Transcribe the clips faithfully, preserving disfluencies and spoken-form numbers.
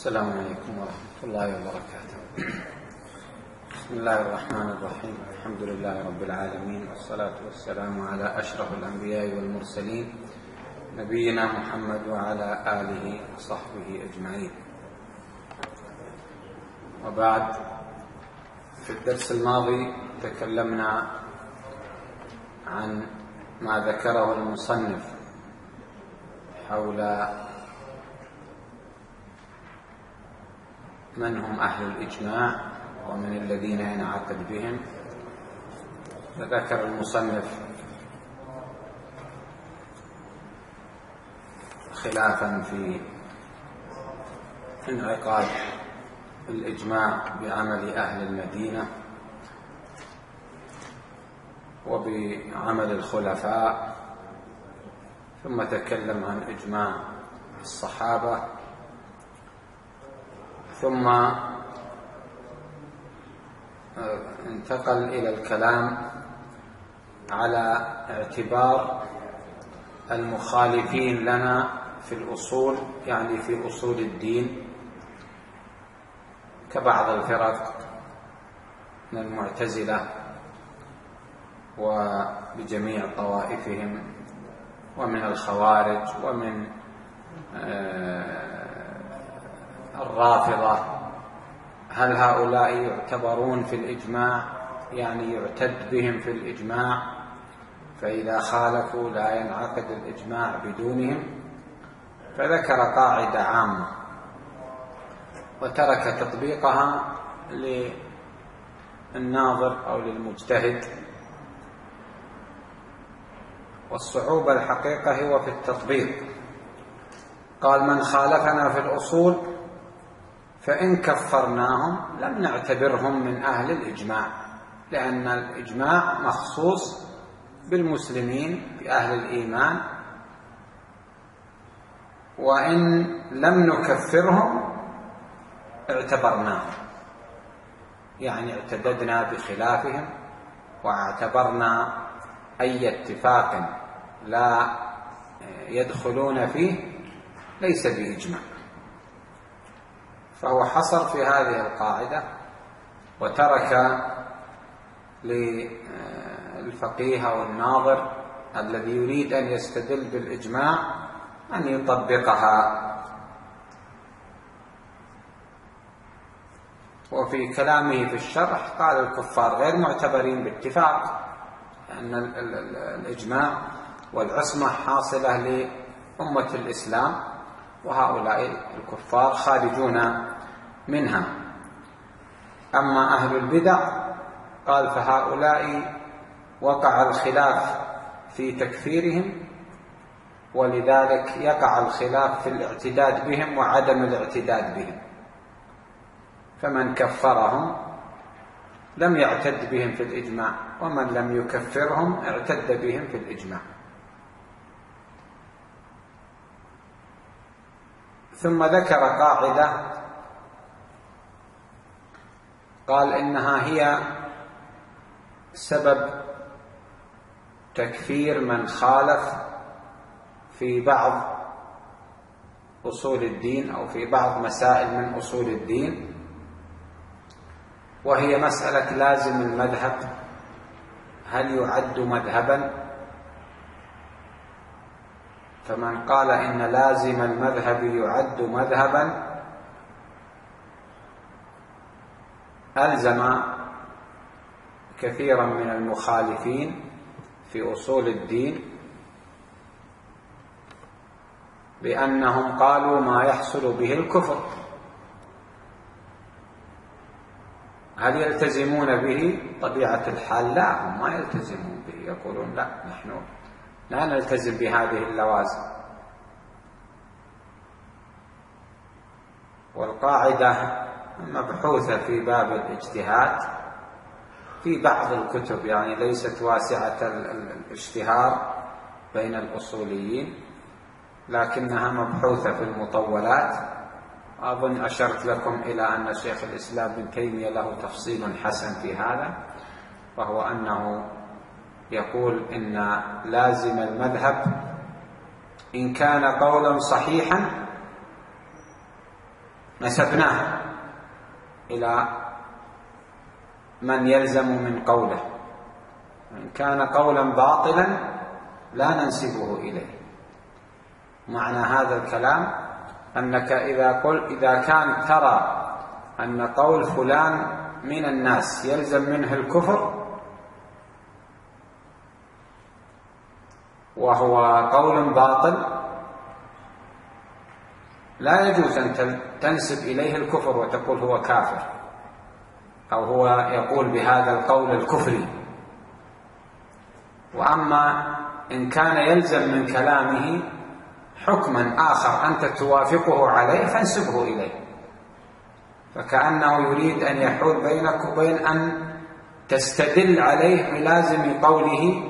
السلام عليكم ورحمة الله وبركاته. بسم الله الرحمن الرحيم. الحمد لله رب العالمين، والصلاة والسلام على أشرف الأنبياء والمرسلين نبينا محمد وعلى آله وصحبه أجمعين. وبعد، في الدرس الماضي تكلمنا عن ما ذكره المصنف حول من هم أهل الإجماع ومن الذين ينعقد بهم. فذكر المصنف خلافا في انعقاد الإجماع بعمل أهل المدينة وبعمل الخلفاء، ثم تكلم عن إجماع الصحابة، ثم انتقل إلى الكلام على اعتبار المخالفين لنا في الأصول، يعني في أصول الدين، كبعض الفرق من المعتزلة وبجميع طوائفهم، ومن الخوارج، ومن الرافضة. هل هؤلاء يعتبرون في الإجماع، يعني يعتد بهم في الإجماع، فإذا خالفوا لا ينعقد الإجماع بدونهم؟ فذكر قاعدة عامة وترك تطبيقها للناظر أو للمجتهد، والصعوبة الحقيقة هو في التطبيق. قال: من خالفنا في الأصول فإن كفرناهم لم نعتبرهم من أهل الإجماع، لأن الإجماع مخصوص بالمسلمين بأهل الإيمان، وإن لم نكفرهم اعتبرناهم، يعني اعتددنا بخلافهم واعتبرنا أي اتفاق لا يدخلون فيه ليس بإجماع. فهو حصر في هذه القاعدة، وترك للفقيه أو الناظر الذي يريد أن يستدل بالإجماع أن يطبقها. وفي كلامه في الشرح قال: الكفار غير معتبرين باتفاق، لأن الإجماع والعصمة حاصلة لأمة الإسلام، وهؤلاء الكفار خارجون منها. أما أهل البدع قال: فهؤلاء وقع الخلاف في تكفيرهم، ولذلك يقع الخلاف في الاعتداد بهم وعدم الاعتداد بهم، فمن كفرهم لم يعتد بهم في الإجماع، ومن لم يكفرهم اعتد بهم في الإجماع. ثم ذكر قاعدة قال: إنها هي سبب تكفير من خالف في بعض أصول الدين أو في بعض مسائل من أصول الدين، وهي مسألة لازم المذهب. هل يعد مذهبا؟ فمن قال إن لازم المذهب يعد مذهبا ألزم كثيرا من المخالفين في أصول الدين بأنهم قالوا ما يحصل به الكفر. هل يلتزمون به؟ طبيعة الحال لا، هم ما يلتزمون به، يقولون لا، نحن لا نلتزم بهذه اللوازم. والقاعدة مبحوثة في باب الاجتهاد في بعض الكتب، يعني ليست واسعة الاشتهار بين الأصوليين، لكنها مبحوثة في المطولات. أظن أشرت لكم إلى أن شيخ الإسلام ابن تيمية له تفصيل حسن في هذا، وهو أنه يقول إن لازم المذهب إن كان قولا صحيحا نسبناه إلى من يلزم من قوله، إن كان قولا باطلا لا ننسبه إليه. معنى هذا الكلام أنك إذا قل إذا كان ترى أن قول فلان من الناس يلزم منه الكفر وهو قول باطل، لا يجوز أن تنسب إليه الكفر وتقول هو كافر أو هو يقول بهذا القول الكفري. وأما إن كان يلزم من كلامه حكما آخر أنت توافقه عليه فانسبه إليه، فكأنه يريد أن يحول بينك وبين أن تستدل عليه بلازم قوله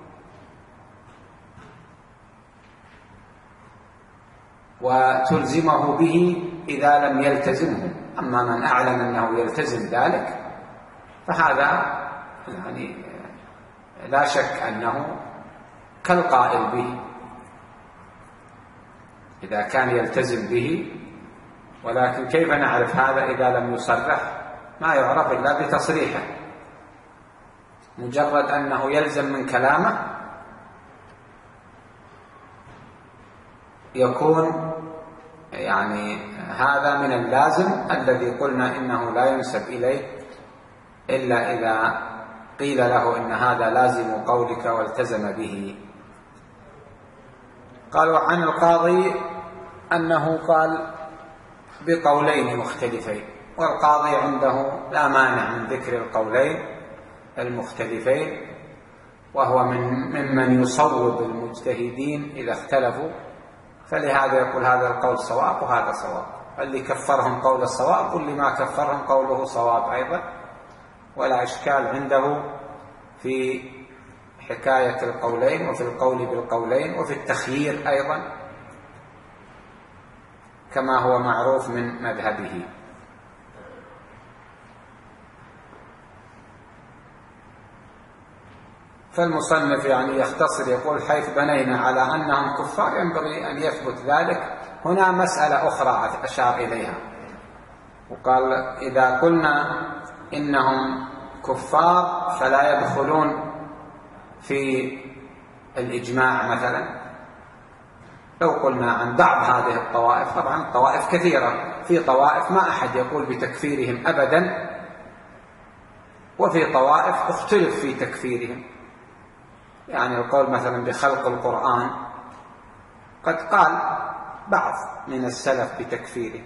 وتلزمه به إذا لم يلتزمه. أما من أعلم أنه يلتزم ذلك فهذا يعني لا شك أنه كالقائل به إذا كان يلتزم به. ولكن كيف نعرف هذا إذا لم يصرح؟ ما يعرف إلا بتصريحه. مجرد أنه يلزم من كلامه يكون يعني هذا من اللازم الذي قلنا إنه لا ينسب إليه إلا إذا قيل له إن هذا لازم قولك والتزم به. قالوا عن القاضي أنه قال بقولين مختلفين، والقاضي عنده لا مانع من ذكر القولين المختلفين، وهو من ممن يصوب المجتهدين إذا اختلفوا، فلهذا يقول هذا القول صواب وهذا صواب. اللي كفرهم قول الصواب واللي ما كفرهم قوله صواب أيضا، ولا إشكال عنده في حكاية القولين وفي القول بالقولين وفي التخيير أيضا كما هو معروف من مذهبه. فالمصنف يعني يختصر يقول حيث بنينا على أنهم كفار ينبغي أن يثبت ذلك. هنا مسألة أخرى أشار إليها وقال إذا قلنا إنهم كفار فلا يدخلون في الإجماع مثلا. لو قلنا عن بعض هذه الطوائف، طبعا الطوائف كثيرة، في طوائف ما أحد يقول بتكفيرهم أبدا، وفي طوائف اختلف في تكفيرهم. يعني القول مثلا بخلق القرآن قد قال بعض من السلف بتكفيره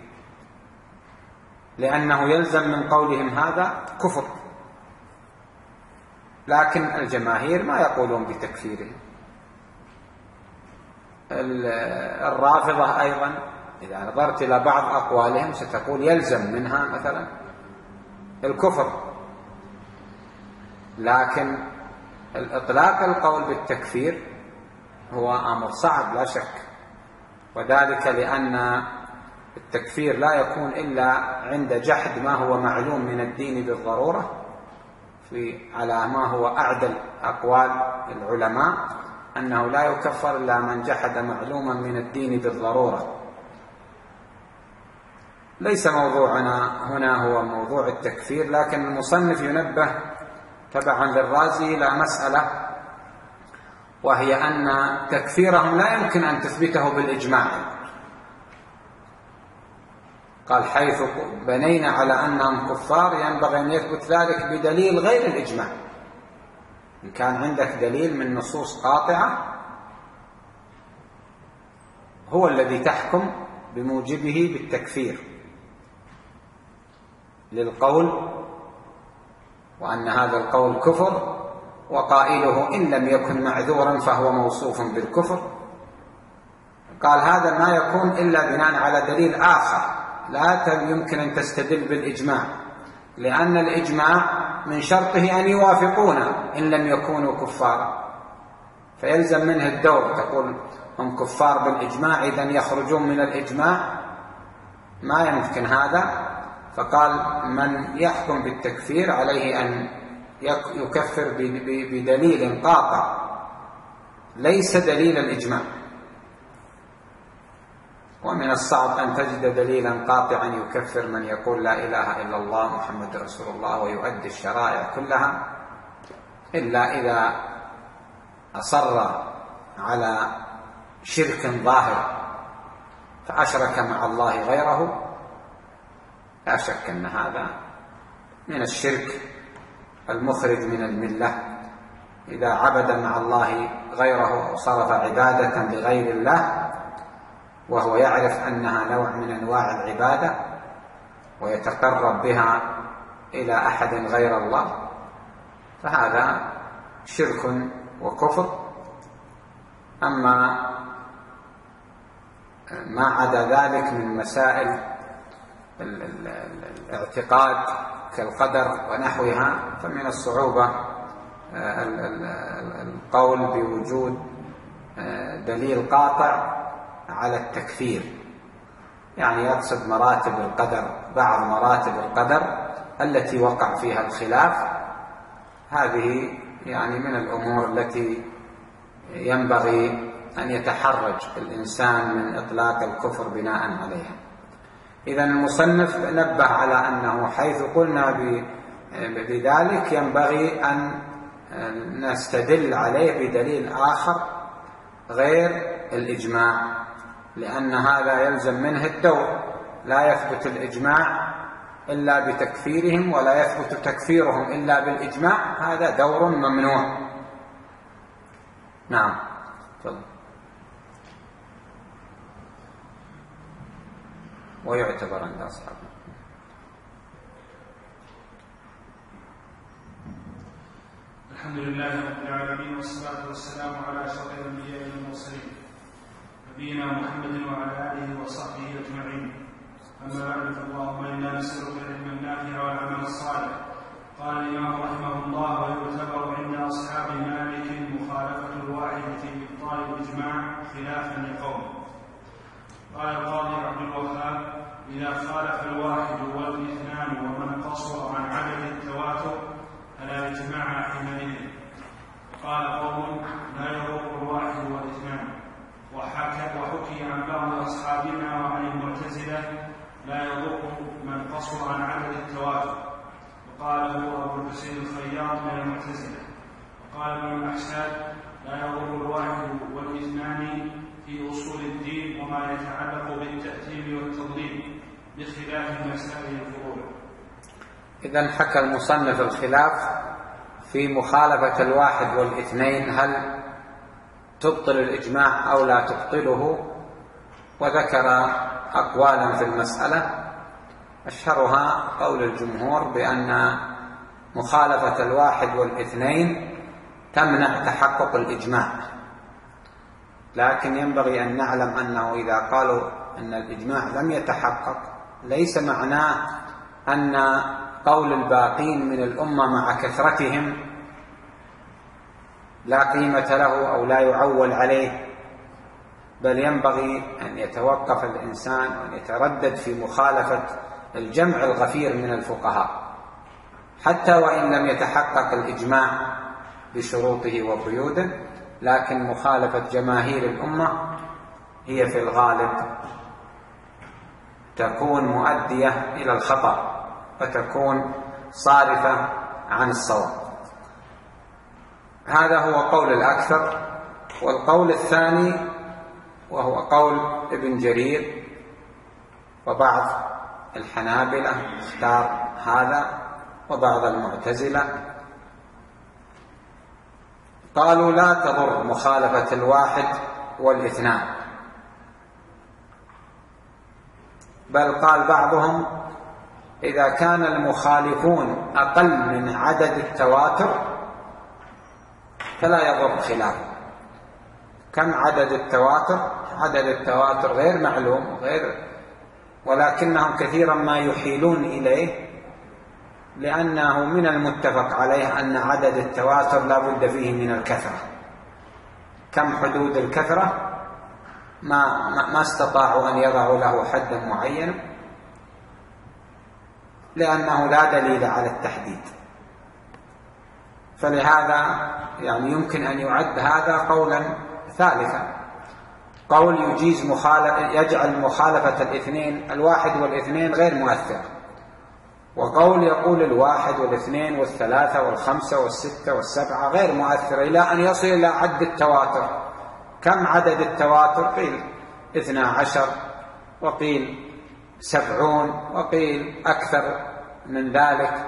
لأنه يلزم من قولهم هذا كفر، لكن الجماهير ما يقولون بتكفيره. الرافضة أيضا إذا نظرت إلى بعض أقوالهم ستقول يلزم منها مثلا الكفر، لكن الإطلاق القول بالتكفير هو أمر صعب لا شك، وذلك لأن التكفير لا يكون إلا عند جحد ما هو معلوم من الدين بالضرورة، في على ما هو أعدل أقوال العلماء أنه لا يكفر إلا من جحد معلوما من الدين بالضرورة. ليس موضوعنا هنا هو موضوع التكفير، لكن المصنف ينبه تبعا للرازي إلى مسألة، وهي أن تكفيرهم لا يمكن أن تثبته بالإجماع. قال حيث بنينا على أنهم كفار ينبغي أن يثبت ذلك بدليل غير الإجماع. إن كان عندك دليل من نصوص قاطعة هو الذي تحكم بموجبه بالتكفير للقول، وأن هذا القول كفر، وقائله إن لم يكن معذورا فهو موصوف بالكفر. قال هذا ما يكون إلا بناء على دليل آخر، لا يمكن أن تستدل بالإجماع، لأن الإجماع من شرطه أن يوافقونه إن لم يكونوا كفارا، فيلزم منه الدور. تقول هم كفار بالإجماع إذن يخرجون من الإجماع، ما يمكن هذا. فقال من يحكم بالتكفير عليه أن يكفر بدليل قاطع ليس دليل الإجماع. ومن الصعب أن تجد دليلا قاطعا يكفر من يقول لا إله إلا الله محمد رسول الله ويؤدي الشرائع كلها، إلا إذا أصر على شرك ظاهر فأشرك مع الله غيره، لا شك أن هذا من الشرك المخرج من الملة. إذا عبد مع الله غيره أو صرف عبادة لغير الله وهو يعرف أنها نوع من أنواع العبادة ويتقرب بها إلى أحد غير الله، فهذا شرك وكفر. أما ما عدا ذلك من مسائل الاعتقاد كالقدر ونحوها فمن الصعوبة القول بوجود دليل قاطع على التكفير، يعني يقصد مراتب القدر، بعض مراتب القدر التي وقع فيها الخلاف، هذه يعني من الأمور التي ينبغي أن يتحرج الإنسان من إطلاق الكفر بناء عليها. إذن المصنف نبه على أنه حيث قلنا بذلك ينبغي أن نستدل عليه بدليل آخر غير الإجماع، لأن هذا يلزم منه الدور، لا يثبت الإجماع إلا بتكفيرهم ولا يثبت تكفيرهم إلا بالإجماع، هذا دور ممنوع. نعم تفضل. ويعتبر عند أصحابه. الحمد لله رب العالمين والصلاة والسلام على أشرف الأنبياء والمرسلين نبينا محمد وعلى آله وصحبه أجمعين. أما بعد، فاللهم إنا نسألك العلم النافع والعمل الصالح. قال الإمام رحمه الله: ويعتبر عند أصحاب مالك مخالفة الواحد في إبطال الإجماع خلافا لقوم. قال القاضي عبد الوهاب: إذا خالف الواحد والاثنان ومن قصر عن عدد التواتر فلا إجماع حينئذ. قال قوم: لا يضر الواحد والاثنان. وحكى وحكي عن بعض أصحابنا وعن المعتزلة: لا يضر من قصر عن عدد التواتر. وقاله أبو الحسين الخياط من المعتزلة. وقال ابن الأحساد: لا يضر الواحد والاثنان في أصول الدين وما يتعلق بالتأثير والتضليل بخلاف مسائل الفروع. إذن حكى المصنف الخلاف في مخالفة الواحد والاثنين، هل تبطل الإجماع أو لا تبطله، وذكر أقوالا في المسألة، أشهرها قول الجمهور بأن مخالفة الواحد والاثنين تمنع تحقق الإجماع، لكن ينبغي أن نعلم أنه إذا قالوا أن الإجماع لم يتحقق ليس معناه أن قول الباقين من الأمة مع كثرتهم لا قيمة له أو لا يعول عليه، بل ينبغي أن يتوقف الإنسان وأن يتردد في مخالفة الجمع الغفير من الفقهاء حتى وإن لم يتحقق الإجماع بشروطه وقيوده، لكن مخالفة جماهير الأمة هي في الغالب تكون مؤدية إلى الخطأ وتكون صارفة عن الصواب. هذا هو قول الأكثر. والقول الثاني وهو قول ابن جرير وبعض الحنابلة اختار هذا وبعض المعتزلة، قالوا لا تضر مخالفة الواحد والاثنان، بل قال بعضهم إذا كان المخالفون أقل من عدد التواتر فلا يضر خلافه. كم عدد التواتر؟ عدد التواتر غير معلوم غير، ولكنهم كثيرا ما يحيلون إليه لأنه من المتفق عليه أن عدد التواتر لا بد فيه من الكثرة. كم حدود الكثرة؟ ما, ما استطاعوا أن يضعوا له حدا معينا لأنه لا دليل على التحديد، فلهذا يعني يمكن أن يعد هذا قولا ثالثا. قول يجيز مخالف يجعل مخالفة الاثنين الواحد والاثنين غير مؤثر، وقول يقول الواحد والاثنين والثلاثة والخمسة والستة والسبعة غير مؤثر إلى أن يصل إلى عد التواتر. كم عدد التواتر؟ قيل اثنا عشر، وقيل سبعون، وقيل أكثر من ذلك.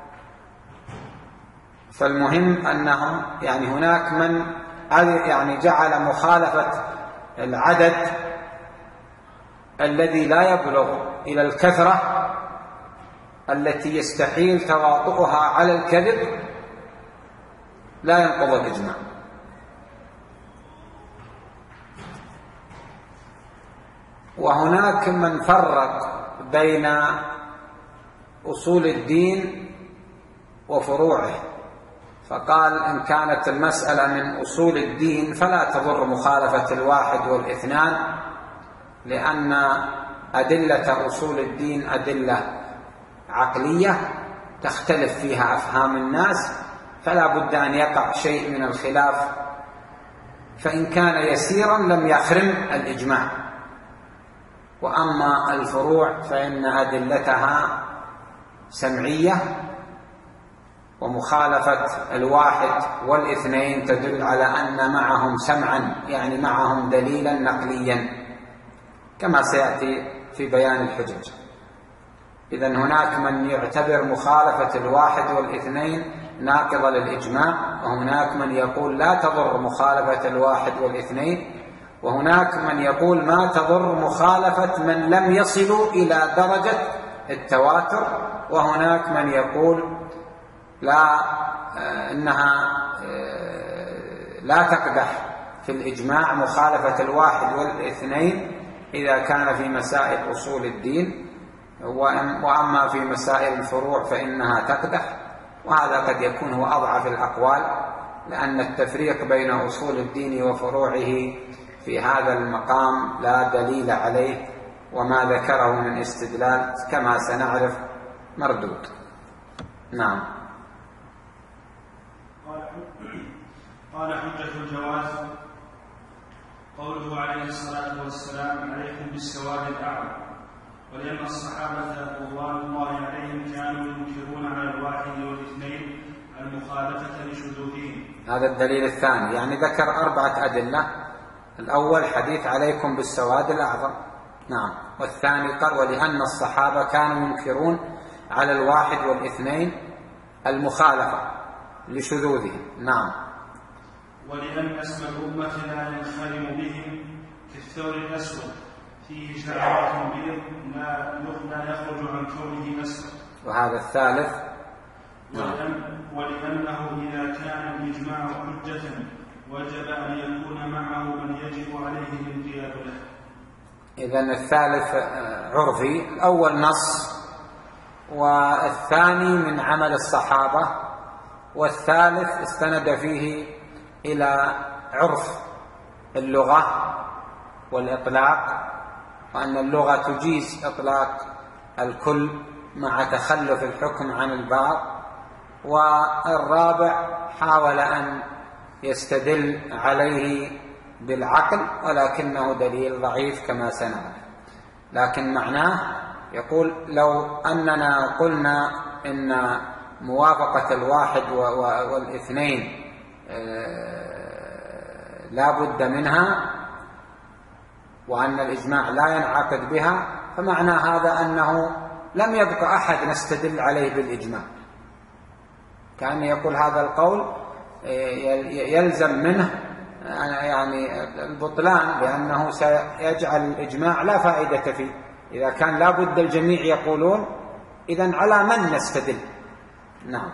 فالمهم أنهم يعني هناك من يعني جعل مخالفة العدد الذي لا يبلغ إلى الكثرة التي يستحيل تواطؤها على الكذب لا ينقض الإجماع. وهناك من فرق بين أصول الدين وفروعه، فقال إن كانت المسألة من أصول الدين فلا تضر مخالفة الواحد والاثنان، لأن أدلة أصول الدين أدلة عقلية تختلف فيها أفهام الناس، فلا بد أن يقع شيء من الخلاف، فإن كان يسيرا لم يخرم الإجماع. وأما الفروع فإن أدلتها سمعية، ومخالفة الواحد والاثنين تدل على أن معهم سمعا، يعني معهم دليلا نقليا كما سيأتي في بيان الحجج. إذن هناك من يعتبر مخالفة الواحد والاثنين ناقضة للإجماع، وهناك من يقول لا تضر مخالفة الواحد والاثنين، وهناك من يقول ما تضر مخالفة من لم يصلوا إلى درجة التواتر، وهناك من يقول لا إنها لا تقدح في الإجماع مخالفة الواحد والاثنين إذا كان في مسائل أصول الدين، وأما في مسائل الفروع فإنها تقدح. وهذا قد يكون هو أضعف الأقوال، لأن التفريق بين أصول الدين وفروعه في هذا المقام لا دليل عليه، وما ذكره من استدلال كما سنعرف مردود. نعم. قال حجة الجواز قوله عليه الصلاة والسلام عليكم بالسواد الأعظم، ولأن الصحابة رضوان الله عليهم كانوا ينكرون على الواحد والاثنين المخالفة لشذوذهم. هذا الدليل الثاني، يعني ذكر أربعة أدلة. الأول حديث عليكم بالسواد الأعظم، نعم. والثاني قال ولأن الصحابة كانوا ينكرون على الواحد والاثنين المخالفة لشذوذهم، نعم. ولأن اسم الأمة لا ينخرم بهم كالثور الأسود فيه شعرات بيض لا يخرج عن كونه أسود. وهذا الثالث، ولأن ولأنه إذا كان الإجماع حجة وجب أن يكون معه من يجب عليه الانقياد له. إذن الثالث عرفي، الأول نص، والثاني من عمل الصحابة، والثالث استند فيه إلى عرف اللغة والإطلاق، وأن اللغة تجيز إطلاق الكل مع تخلف الحكم عن البعض. والرابع حاول أن يستدل عليه بالعقل، ولكنه دليل ضعيف كما سنعرف. لكن معناه يقول لو أننا قلنا إن موافقة الواحد والاثنين لا بد منها، وأن الإجماع لا ينعقد بها، فمعنى هذا أنه لم يبقى أحد نستدل عليه بالإجماع. كأن يقول هذا القول يلزم منه يعني البطلان، لأنه سيجعل الإجماع لا فائدة فيه. إذا كان لا بد الجميع يقولون، إذن على من نستدل؟ نعم.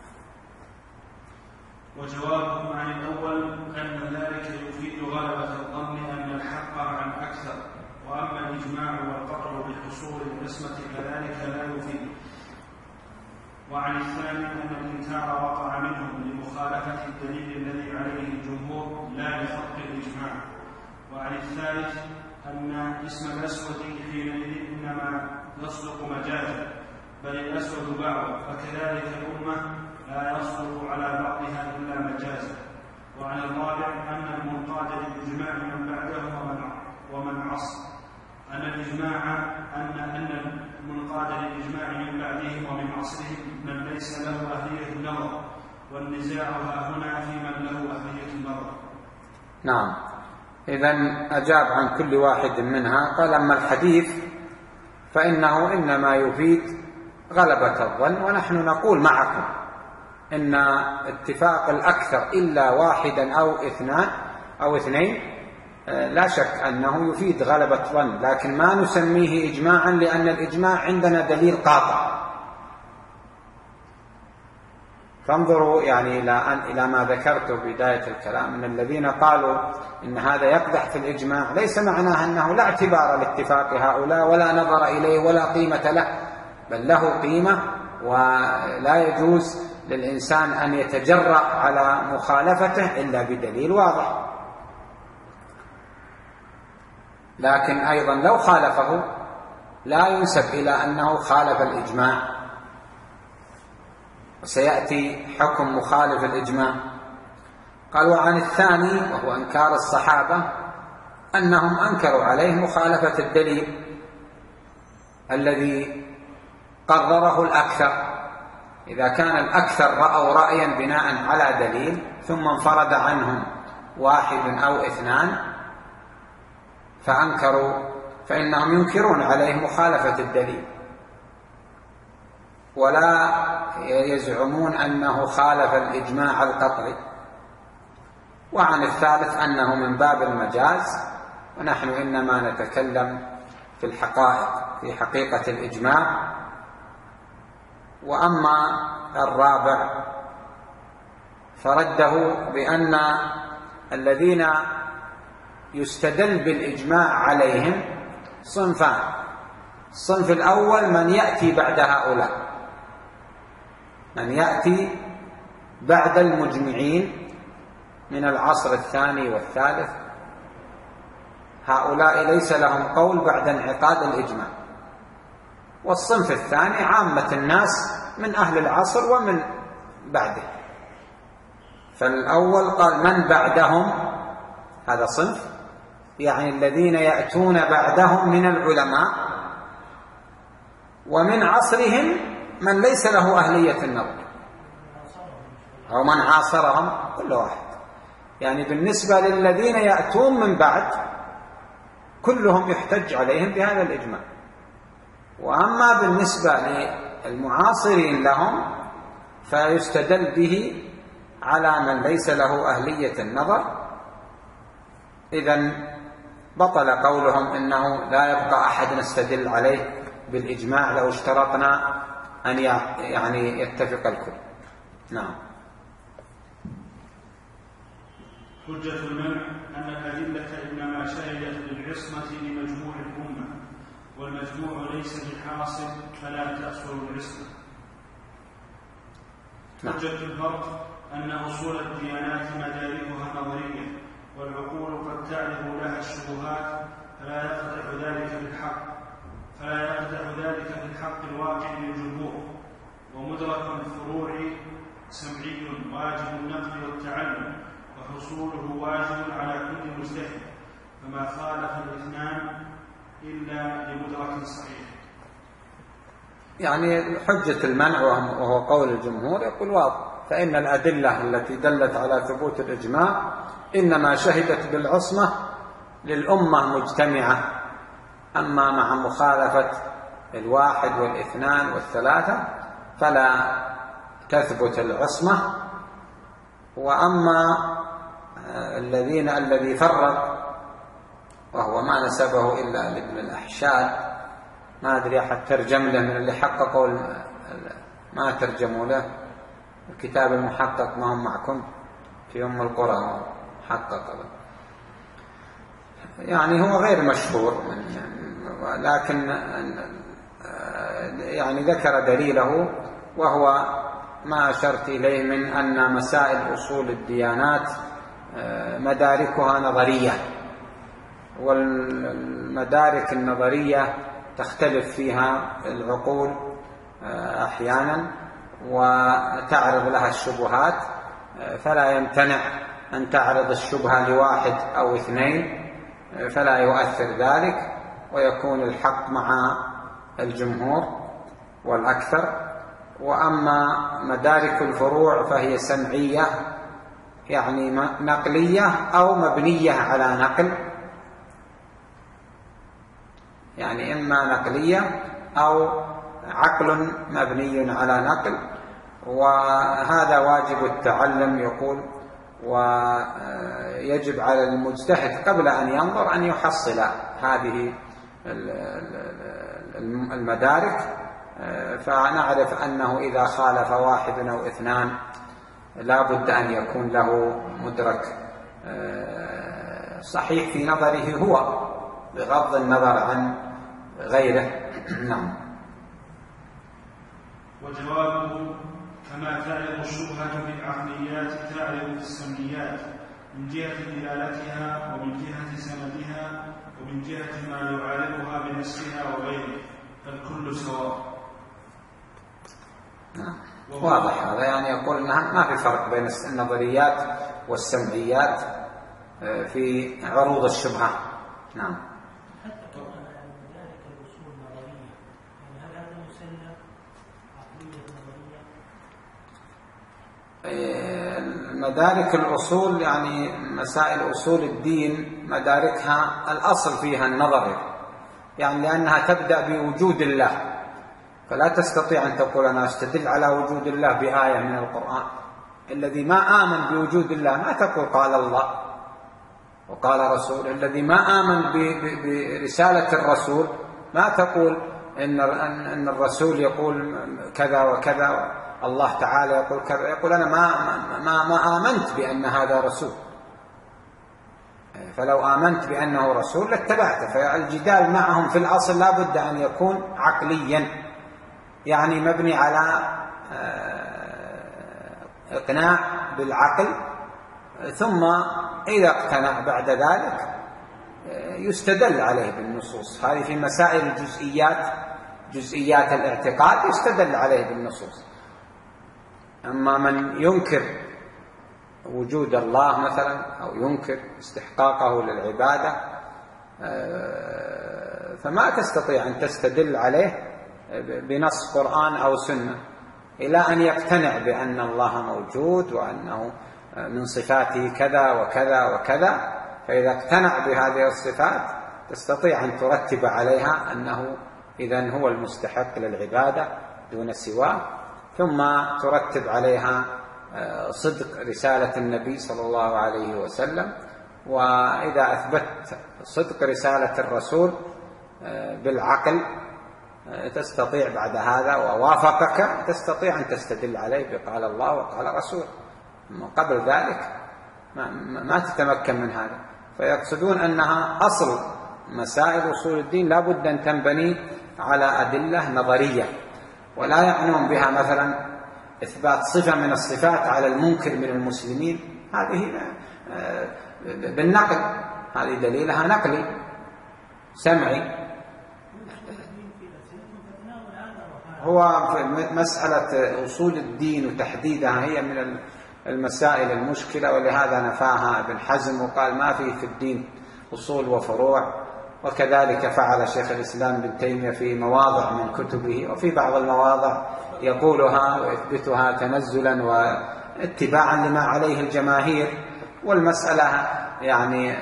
وجوابهم عن الأول أن ذلك يفيد غلبة الظن أن الحق عن أكثر، وأما الإجماع والقطع بحصول العصمة كذلك لا يفيد. وعن الثاني أن الإنكار وقع منهم لمخالفة الدليل الذي عليه الجمهور لا لخط الإجماع. وعن الثالث أن اسم الأسود حينئذ إنما يصدق مجازا، بل الأسود بعض، فكذلك الأمة لا يصدق على بعضها إلا مجازا. وعن الرابع أن المنقاد للإجماع من بعده ومن ومن عصر، أن الإجماع أن أن المنقاد للإجماع من بعدهم ومن عصرهم من ليس له أهلية النظر، والنزاع ها هنا في من له أهلية النظر. نعم، إذن أجاب عن كل واحد منها. قال: أما الحديث فإنه إنما يفيد غلبة الظن، ونحن نقول معكم إن اتفاق الأكثر إلا واحدا أو اثنان أو اثنين لا شك أنه يفيد غلبة ظن، لكن ما نسميه إجماعا لأن الإجماع عندنا دليل قاطع. فانظروا يعني إلى ما ذكرت بداية الكلام من الذين قالوا إن هذا يقدح في الإجماع، ليس معناه أنه لا اعتبار لاتفاق هؤلاء ولا نظر إليه ولا قيمة له، بل له قيمة، ولا يجوز للإنسان أن يتجرأ على مخالفته إلا بدليل واضح. لكن أيضا لو خالفه لا ينسب إلى أنه خالف الإجماع، وسيأتي حكم مخالف الإجماع. قال: وعن الثاني وهو إنكار الصحابة أنهم أنكروا عليه مخالفة الدليل الذي قرره الأكثر. إذا كان الأكثر رأوا رأيا بناء على دليل ثم انفرد عنهم واحد أو اثنان فأنكروا، فإنهم ينكرون عليه مخالفة الدليل، ولا يزعمون أنه خالف الإجماع القطعي. وعن الثالث أنه من باب المجاز، ونحن إنما نتكلم في الحقائق في حقيقة الإجماع. وأما الرابع فرده بأن الذين يستدل بالإجماع عليهم صنفان: الصنف الأول من يأتي بعد هؤلاء، من يأتي بعد المجمعين من العصر الثاني والثالث، هؤلاء ليس لهم قول بعد انعقاد الإجماع. والصنف الثاني عامة الناس من أهل العصر ومن بعده. فالأول قال من بعدهم، هذا صنف يعني الذين يأتون بعدهم من العلماء، ومن عصرهم من ليس له أهلية النظر أو من عاصرهم، كل واحد. يعني بالنسبة للذين يأتون من بعد كلهم يحتج عليهم بهذا الإجماع. وأما بالنسبة للمعاصرين لهم فيستدل به على من ليس له أهلية النظر. إذن بطل قولهم إنه لا يبقى أحد نستدل عليه بالإجماع لو اشترطنا أن يعني يتفق الكل. نعم. حجة المنع أن الأدلة إنما شهدت بالعصمة لمجموع الأمة، والمجموع ليس بحاصل فلا تحصل العصمة. حجة الفرق أن أصول الديانات مداركها نظرية، والعقول قد تعرف لها الشبهات، فلا يقدح ذلك بالحق فلا يقدح ذلك في الحق الواقع للجمهور. ومدرك الفروع سمعي واجب النقل والتعلم، وحصوله واجب على كل مجتهد، فما خالف الاثنان إلا لمدرك صحيح. يعني حجة المنع وهو قول الجمهور يقول واضح، فإن الأدلة التي دلت على ثبوت الإجماع إنما شهدت بالعصمة للأمة مجتمعة، أما مع مخالفة الواحد والاثنان والثلاثة فلا تثبت العصمة. وأما الذين الذي فرق وهو ما نسبه إلا لابن الأحشاد، ما أدري أحد ترجم له من اللي حققوا، ما ترجموا له الكتاب المحقق ما هم معكم في أم القرى محقق، يعني هو غير مشهور لكن يعني ذكر دليله، وهو ما أشرت إليه من أن مسائل أصول الديانات مداركها نظرية، والمدارك النظرية تختلف فيها العقول أحيانا وتعرض لها الشبهات، فلا يمتنع أن تعرض الشبهة لواحد أو اثنين فلا يؤثر ذلك، ويكون الحق مع الجمهور والأكثر. وأما مدارك الفروع فهي سمعية، يعني نقلية أو مبنية على نقل، يعني إما نقلية أو عقل مبني على نقل، وهذا واجب التعلم يقول. ويجب على المجتهد قبل أن ينظر أن يحصل هذه المدارك، فنعرف أنه إذا خالف واحد أو اثنان لا بد أن يكون له مدرك صحيح في نظره هو بغض النظر عن غيره. نعم. وجوابه: كما تعرض الشبهة في العقليات تعرض في السمعيات، من جهة دلالتها ومن جهة سندها ومن جهة ما يعارضها بنفسها وغيره، فالكل سواء. نعم. واضح هذا، يعني يقول أنها ما في فرق بين النظريات والسمعيات في عروض الشبهة. نعم. مدارك الأصول يعني مسائل أصول الدين مداركها الأصل فيها النظر، يعني لأنها تبدأ بوجود الله، فلا تستطيع أن تقول أنا أستدل على وجود الله بآية من القرآن. الذي ما آمن بوجود الله ما تقول قال الله وقال رسول. الذي ما آمن برسالة الرسول ما تقول إن أن الرسول يقول كذا وكذا، الله تعالى يقول كذا، يقول أنا ما ما ما آمنت بأن هذا رسول، فلو آمنت بأنه رسول لاتبعته. فالجدال معهم في الأصل لا بد أن يكون عقليا، يعني مبني على إقناع بالعقل، ثم إذا اقتنع بعد ذلك يستدل عليه بالنصوص. هذه في مسائل الجزئيات، جزئيات الاعتقاد يستدل عليه بالنصوص. أما من ينكر وجود الله مثلا أو ينكر استحقاقه للعبادة فما تستطيع أن تستدل عليه بنص قرآن أو سنة إلى أن يقتنع بأن الله موجود وأنه من صفاته كذا وكذا وكذا. فإذا اقتنع بهذه الصفات تستطيع أن ترتب عليها أنه إذن هو المستحق للعبادة دون سواه، ثم ترتب عليها صدق رسالة النبي صلى الله عليه وسلم. وإذا أثبت صدق رسالة الرسول بالعقل تستطيع بعد هذا ووافقك تستطيع أن تستدل عليه بقال الله وقال رسول. قبل ذلك ما, ما تتمكن من هذا. فيقصدون أنها أصل مسائل أصول الدين لا بد أن تنبني على أدلة نظرية، ولا يعنون بها مثلا إثبات صفة من الصفات على المنكر من المسلمين، هذه بالنقل، هذه دليلها نقلي سمعي. هو مسألة أصول الدين وتحديدها هي من المسائل المشكلة، ولهذا نفاها ابن حزم وقال ما في في الدين أصول وفروع. وكذلك فعل شيخ الإسلام ابن تيمية في مواضع من كتبه، وفي بعض المواضع يقولها ويثبتها تنزلا واتباعا لما عليه الجماهير. والمسألة يعني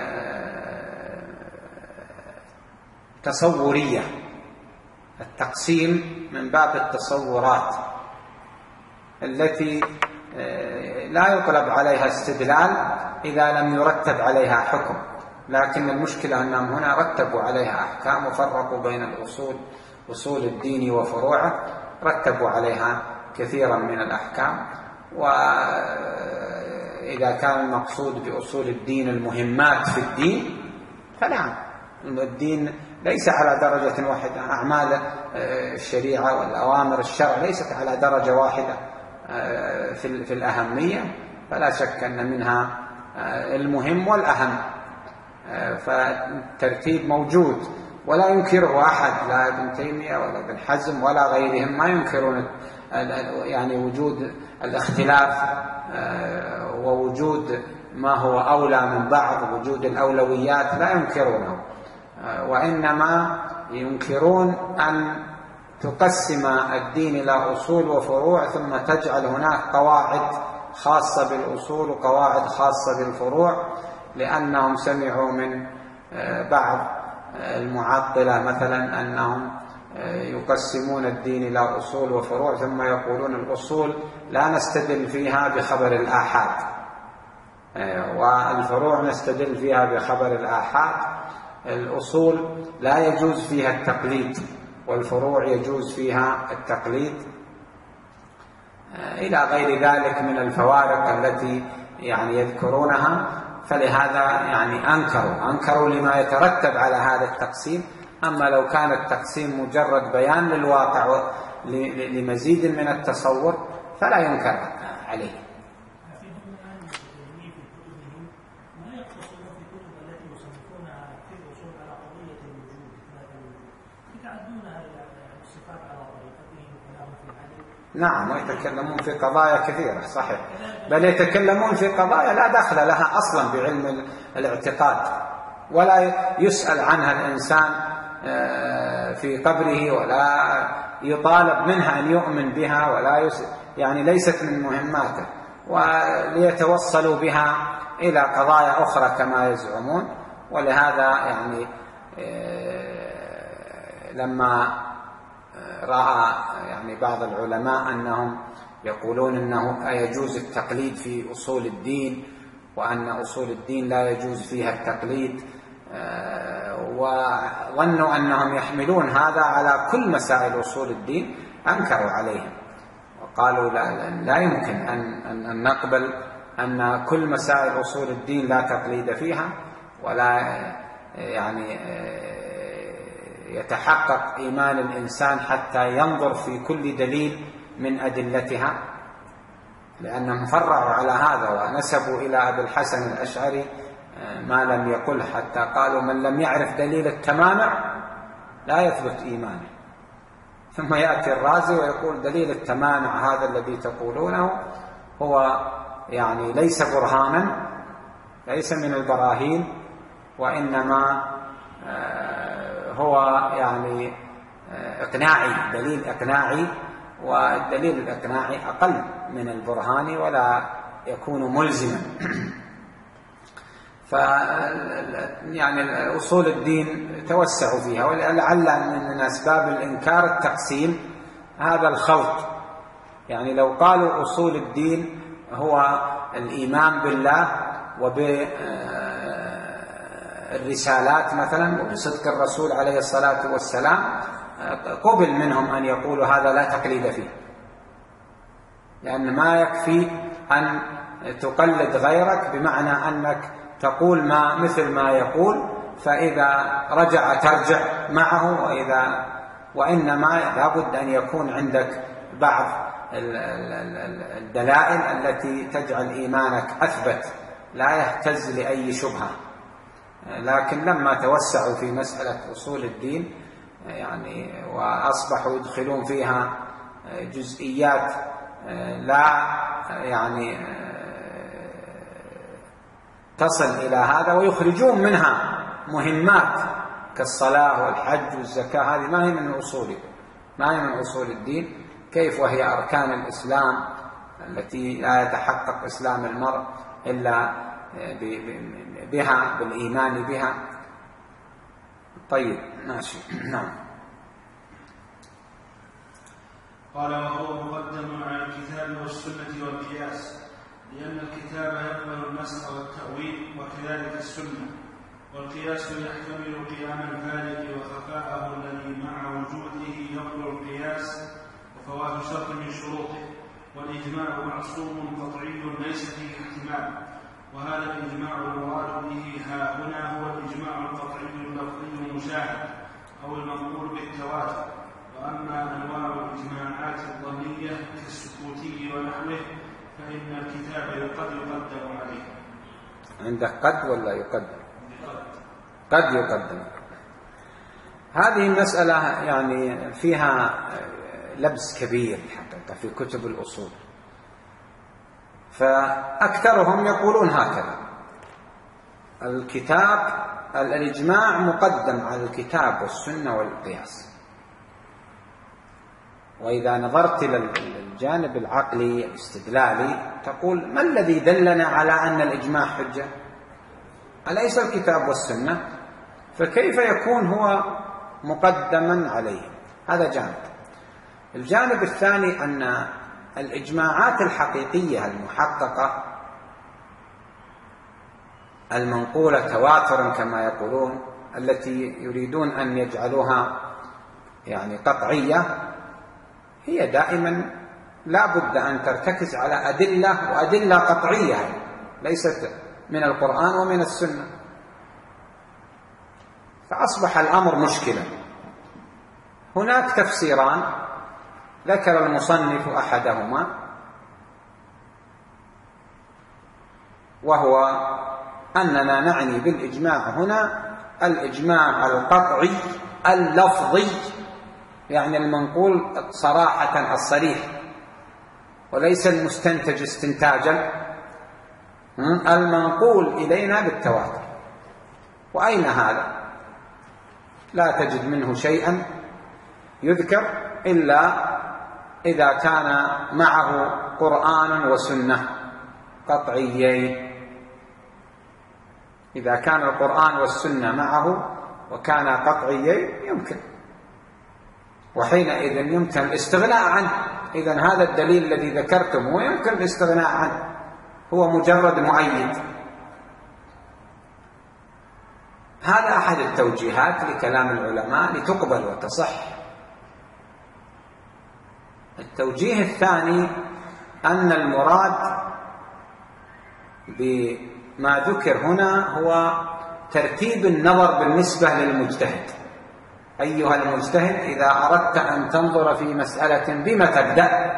تصورية، التقسيم من باب التصورات التي لا يطلب عليها استدلال إذا لم يرتب عليها حكم، لكن المشكلة أنهم هنا رتبوا عليها أحكام وفرقوا بين الأصول، أصول الدين وفروعه، رتبوا عليها كثيرا من الأحكام. وإذا كان المقصود بأصول الدين المهمات في الدين فنعم، الدين ليس على درجة واحدة، أعمال الشريعة والأوامر الشرع ليست على درجة واحدة في الأهمية، فلا شك أن منها المهم والأهم، فالترتيب موجود ولا ينكره أحد، لا ابن تيمية ولا ابن حزم ولا غيرهم ما ينكرون يعني وجود الاختلاف ووجود ما هو أولى من بعض، وجود الأولويات لا ينكرونه، وإنما ينكرون أن تقسم الدين إلى أصول وفروع ثم تجعل هناك قواعد خاصة بالأصول وقواعد خاصة بالفروع، لأنهم سمعوا من بعض المعطلة مثلا أنهم يقسمون الدين إلى أصول وفروع ثم يقولون الأصول لا نستدل فيها بخبر الآحاد والفروع نستدل فيها بخبر الآحاد. الأصول لا يجوز فيها التقليد والفروع يجوز فيها التقليد، إلى غير ذلك من الفوارق التي يعني يذكرونها. فلهذا يعني أنكروا أنكروا لما يترتب على هذا التقسيم. أما لو كان التقسيم مجرد بيان للواقع لمزيد من التصور فلا ينكر عليه. نعم، ويتكلمون في قضايا كثيرة صحيح، بل يتكلمون في قضايا لا دخل لها أصلا بعلم الاعتقاد، ولا يسأل عنها الإنسان في قبره، ولا يطالب منها أن يؤمن بها، ولا يسأل يعني ليست من مهماته، وليتوصلوا بها إلى قضايا أخرى كما يزعمون. ولهذا يعني لما رأى يعني بعض العلماء أنهم يقولون أنه يجوز التقليد في أصول الدين، وأن أصول الدين لا يجوز فيها التقليد، وظنوا أنهم يحملون هذا على كل مسائل أصول الدين، أنكروا عليهم وقالوا لا, لا يمكن أن, أن نقبل أن كل مسائل أصول الدين لا تقليد فيها، ولا يعني يتحقق إيمان الإنسان حتى ينظر في كل دليل من أدلتها، لأنهم فرعوا على هذا ونسبوا إلى أبي الحسن الأشعري ما لم يقل، حتى قالوا من لم يعرف دليل التمانع لا يثبت إيمانه. ثم يأتي الرازي ويقول دليل التمانع هذا الذي تقولونه هو يعني ليس برهانا، ليس من البراهين، وإنما هو يعني إقناعي، دليل إقناعي، والدليل الإقناعي أقل من البرهان ولا يكون ملزما. ف يعني أصول الدين توسعوا فيها، ولعل من أسباب الإنكار التقسيم هذا الخلط. يعني لو قالوا أصول الدين هو الإيمان بالله وبالرسالات مثلا وبصدق الرسول عليه الصلاة والسلام، قبل منهم أن يقولوا هذا لا تقليد فيه، لأن ما يكفي أن تقلد غيرك بمعنى أنك تقول ما مثل ما يقول، فإذا رجع ترجع معه، وإذا وإنما لابد أن يكون عندك بعض الدلائل التي تجعل إيمانك أثبت لا يهتز لأي شبهة. لكن لما توسعوا في مسألة أصول الدين يعني وأصبحوا يدخلون فيها جزئيات لا يعني تصل إلى هذا، ويخرجون منها مهمات كالصلاة والحج والزكاة، هذه ما هي من الأصول، ما هي من أصول الدين، كيف وهي أركان الإسلام التي لا يتحقق إسلام المرء إلا بها، بالإيمان بها. طيب ماشي. نعم. قال وهو مقدم على الكتاب والسنة والقياس، لأن الكتاب يقبل النسخ والتأويل وكذلك السنة، والقياس يحتمل قيام الفارق وخفاءه الذي مع وجوده يقبل القياس وفوات شرط من شروطه، والإجماع معصوم قطعي ليس فيه احتمال، وهذا الإجماع المراد به ها هنا هو الإجماع القطعي اللفظي المشاهد أو المنقول بالتواتر. وأما أنواع الإجماعات الظنية كالسكوتي ونحوه فإن الكتاب قد يقدم عليه. عندك قد ولا يقدم؟ قد يقدم. هذه المسألة يعني فيها لبس كبير حقيقة في كتب الأصول، فأكثرهم يقولون هكذا: الكتاب الإجماع مقدم على الكتاب والسنة والقياس. وإذا نظرت إلى الجانب العقلي الاستدلالي تقول: ما الذي دلنا على أن الإجماع حجة؟ أليس الكتاب والسنة؟ فكيف يكون هو مقدما عليه؟ هذا جانب. الجانب الثاني أن الإجماعات الحقيقية المحققة المنقولة تواترا كما يقولون، التي يريدون أن يجعلوها يعني قطعية، هي دائما لا بد أن ترتكز على أدلة، وأدلة قطعية ليست من القرآن ومن السنة. فأصبح الأمر مشكلة. هناك تفسيران ذكر المصنف أحدهما، وهو أننا نعني بالإجماع هنا الإجماع القطعي اللفظي، يعني المنقول صراحة الصريح، وليس المستنتج استنتاجا، المنقول إلينا بالتواتر. وأين هذا؟ لا تجد منه شيئا يذكر إلا إذا كان معه قرآن وسنة قطعيين. إذا كان القرآن والسنة معه وكان قطعيين يمكن، وحينئذ يمكن الاستغناء عنه. إذن هذا الدليل الذي ذكرتمه يمكن الاستغناء عنه، هو مجرد مؤيد. هذا أحد التوجيهات لكلام العلماء لتقبل وتصح. التوجيه الثاني أن المراد بما ذكر هنا هو ترتيب النظر بالنسبة للمجتهد. أيها المجتهد، إذا أردت أن تنظر في مسألة بما تبدأ؟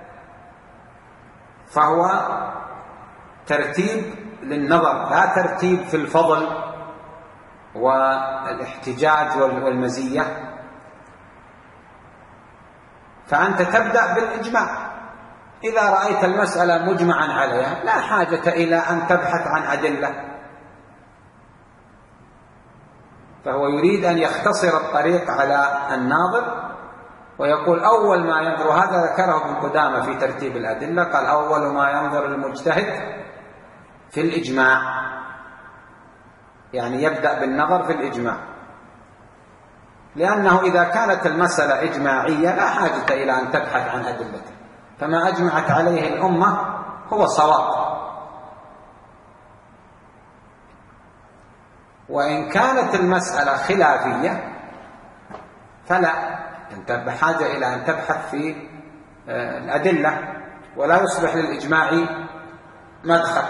فهو ترتيب للنظر، لا ترتيب في الفضل والاحتجاج والمزية. فأنت تبدأ بالإجماع. إذا رأيت المسألة مجمعا عليها لا حاجة إلى أن تبحث عن أدلة. فهو يريد أن يختصر الطريق على الناظر ويقول: أول ما ينظر، هذا ذكره ابن قدامة في ترتيب الأدلة، قال: أول ما ينظر المجتهد في الإجماع، يعني يبدأ بالنظر في الإجماع، لأنه إذا كانت المسألة إجماعية لا حاجة إلى أن تبحث عن أدلته، فما أجمعت عليه الأمة هو صواب. وإن كانت المسألة خلافية فلا، أنت بحاجة إلى أن تبحث في الأدلة، ولا يصبح للإجماع مدخل.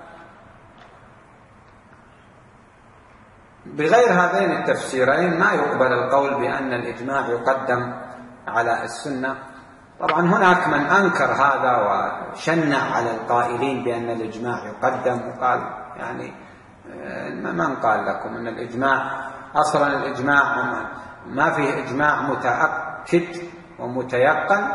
بغير هذين التفسيرين ما يقبل القول بأن الإجماع يقدم على السنة. طبعا هناك من أنكر هذا وشنع على القائلين بأن الإجماع يقدم، وقال يعني من قال لكم أن الإجماع أصلا الإجماع ما فيه إجماع متأكد ومتيقن،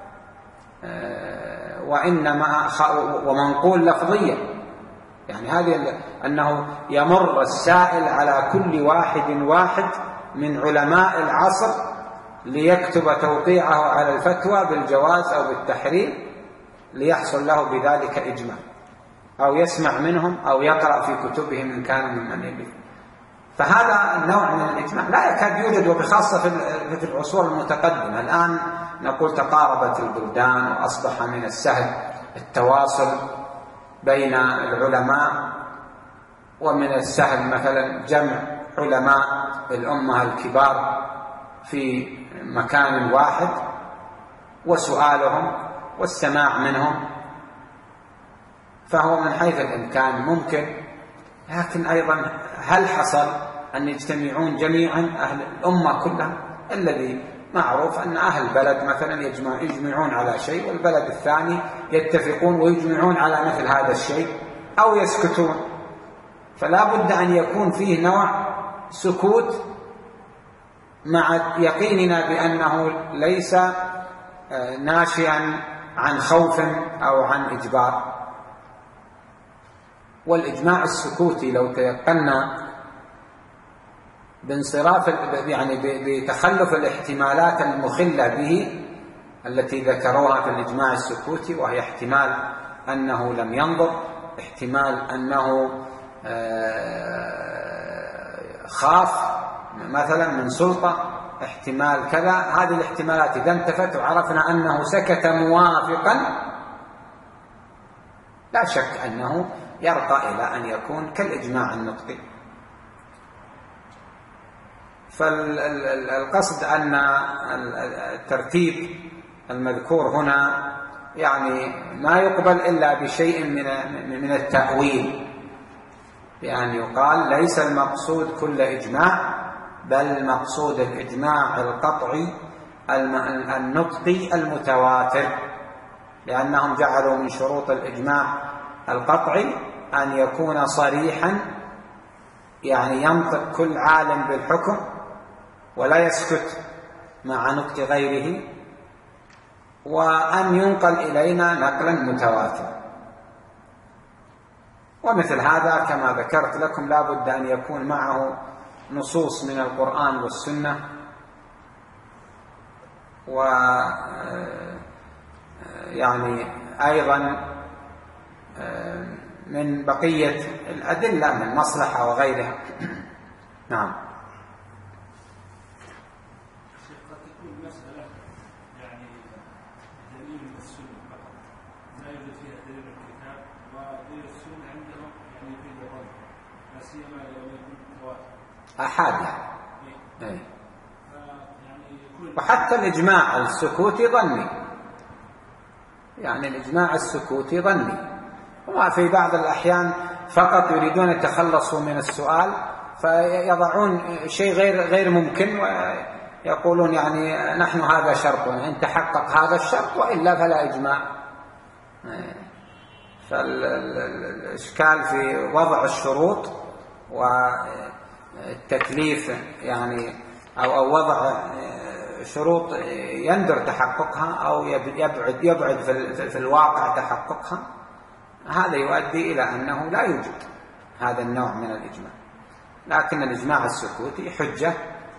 وإنما ومنقول لفظيا، يعني هذه أنه يمر السائل على كل واحد واحد من علماء العصر ليكتب توقيعه على الفتوى بالجواز أو بالتحريم ليحصل له بذلك إجماع، أو يسمع منهم أو يقرأ في كتبهم إن كان ممن يبي. فهذا النوع من الإجماع لا يكاد يوجد، وبخاصة في العصور المتقدمة. الآن نقول تقاربت البلدان وأصبح من السهل التواصل بين العلماء، ومن السهل مثلا جمع علماء الأمة الكبار في مكان واحد وسؤالهم والسماع منهم، فهو من حيث الإمكان ممكن. لكن أيضا هل حصل أن يجتمعون جميعا أهل الأمة كلها؟ الذي معروف أن أهل البلد مثلا يجمع يجمعون على شيء، والبلد الثاني يتفقون ويجمعون على مثل هذا الشيء أو يسكتون. فلا بد أن يكون فيه نوع سكوت مع يقيننا بأنه ليس ناشئا عن خوف أو عن إجبار، والإجماع السكوتي لو تيقنا بانصراف يعني بتخلف الاحتمالات المخلة به التي ذكروها في الإجماع السكوتي، وهي احتمال أنه لم ينظر، احتمال أنه خاف مثلا من سلطة، احتمال كذا، هذه الاحتمالات إذا انتفت وعرفنا أنه سكت موافقا لا شك أنه يرقى إلى أن يكون كالإجماع النطقي. فالقصد أن الترتيب المذكور هنا يعني ما يقبل إلا بشيء من التأويل، بأن يقال ليس المقصود كل إجماع، بل المقصود الإجماع القطعي النطقي المتواتر، لأنهم جعلوا من شروط الإجماع القطعي أن يكون صريحا، يعني ينطق كل عالم بالحكم ولا يسكت مع نطق غيره، وأن ينقل إلينا نقلا متواترا. ومثل هذا كما ذكرت لكم لا بد أن يكون معه نصوص من القرآن والسنة، و يعني أيضا من بقية الأدلة من مصلحة وغيرها. نعم. قد تكون مسألة يعني دليل من السنة فقط، لا يوجد فيها دليل من الكتاب، ودليل السنة عندهم يعني فيه ظن، لا سيما لو يكون متواتر أحاد يعني. إيه. وحتى الإجماع السكوتي ظني، يعني الإجماع السكوتي ظني، وما في بعض الأحيان فقط يريدون يتخلصوا من السؤال فيضعون شيء غير غير ممكن ويقولون يعني نحن هذا شرطنا، إن تحقق هذا الشرط وإلا فلا إجماع. فالإشكال في وضع الشروط والتكليف يعني أو أو وضع شروط يندر تحققها أو يبعد يبعد في الواقع تحققها، هذا يؤدي إلى أنه لا يوجد هذا النوع من الإجماع. لكن الإجماع السكوتي حجة،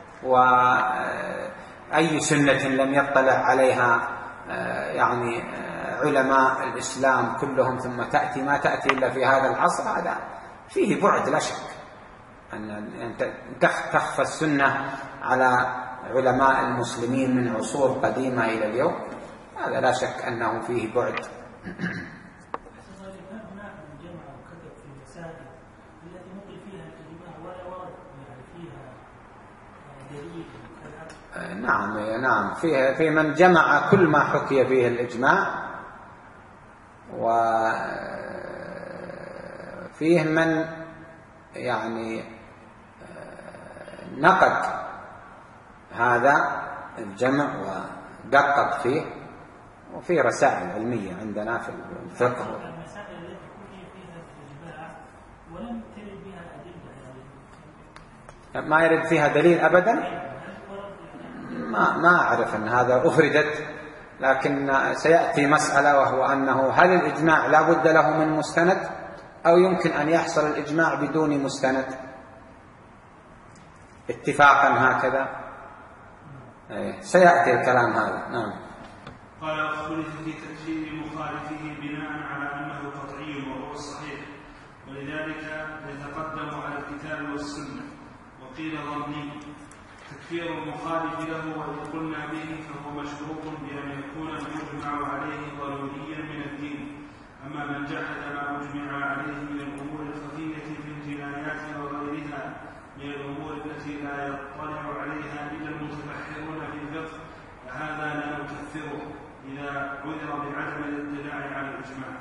وأي سنة لم يطلع عليها يعني علماء الإسلام كلهم ثم تأتي ما تأتي إلا في هذا العصر، هذا فيه بعد لا شك، أن تخفى السنة على علماء المسلمين من عصور قديمة إلى اليوم، هذا لا شك أنه فيه بعد. نعم نعم فيه في من جمع كل ما حكي فيه الإجماع، وفيه من يعني نقد هذا الجمع ودقق فيه، وفي رسائل علمية عندنا في الفقه. المسائل التي كتب فيها الإجماع ولم ترد بها أدلة، ما يرد فيها دليل أبدا، ما ما أعرف أن هذا أفردت، لكن سيأتي مسألة وهو أنه هل الإجماع لا بد له من مستند أو يمكن أن يحصل الإجماع بدون مستند اتفاقا هكذا؟ سيأتي الكلام هذا. نعم. قال واختلف في تكفير مخالفه بناء على أنه قطعي وهو الصحيح، ولذلك يتقدم على الكتاب والسنة. وقيل ظني تكفير المخالف له، وإن قلنا به فهو مشروط بأن يكون المجمع عليه ضروريا من الدين. أما من جحد ما أجمع عليه من الأمور الخفية في الجنايات وغيرها من الأمور التي لا يطلع عليها إلا المتبحرون في الفقه، فهذا لا نكفره إذا عذر بعدم الاطلاع على الإجماع.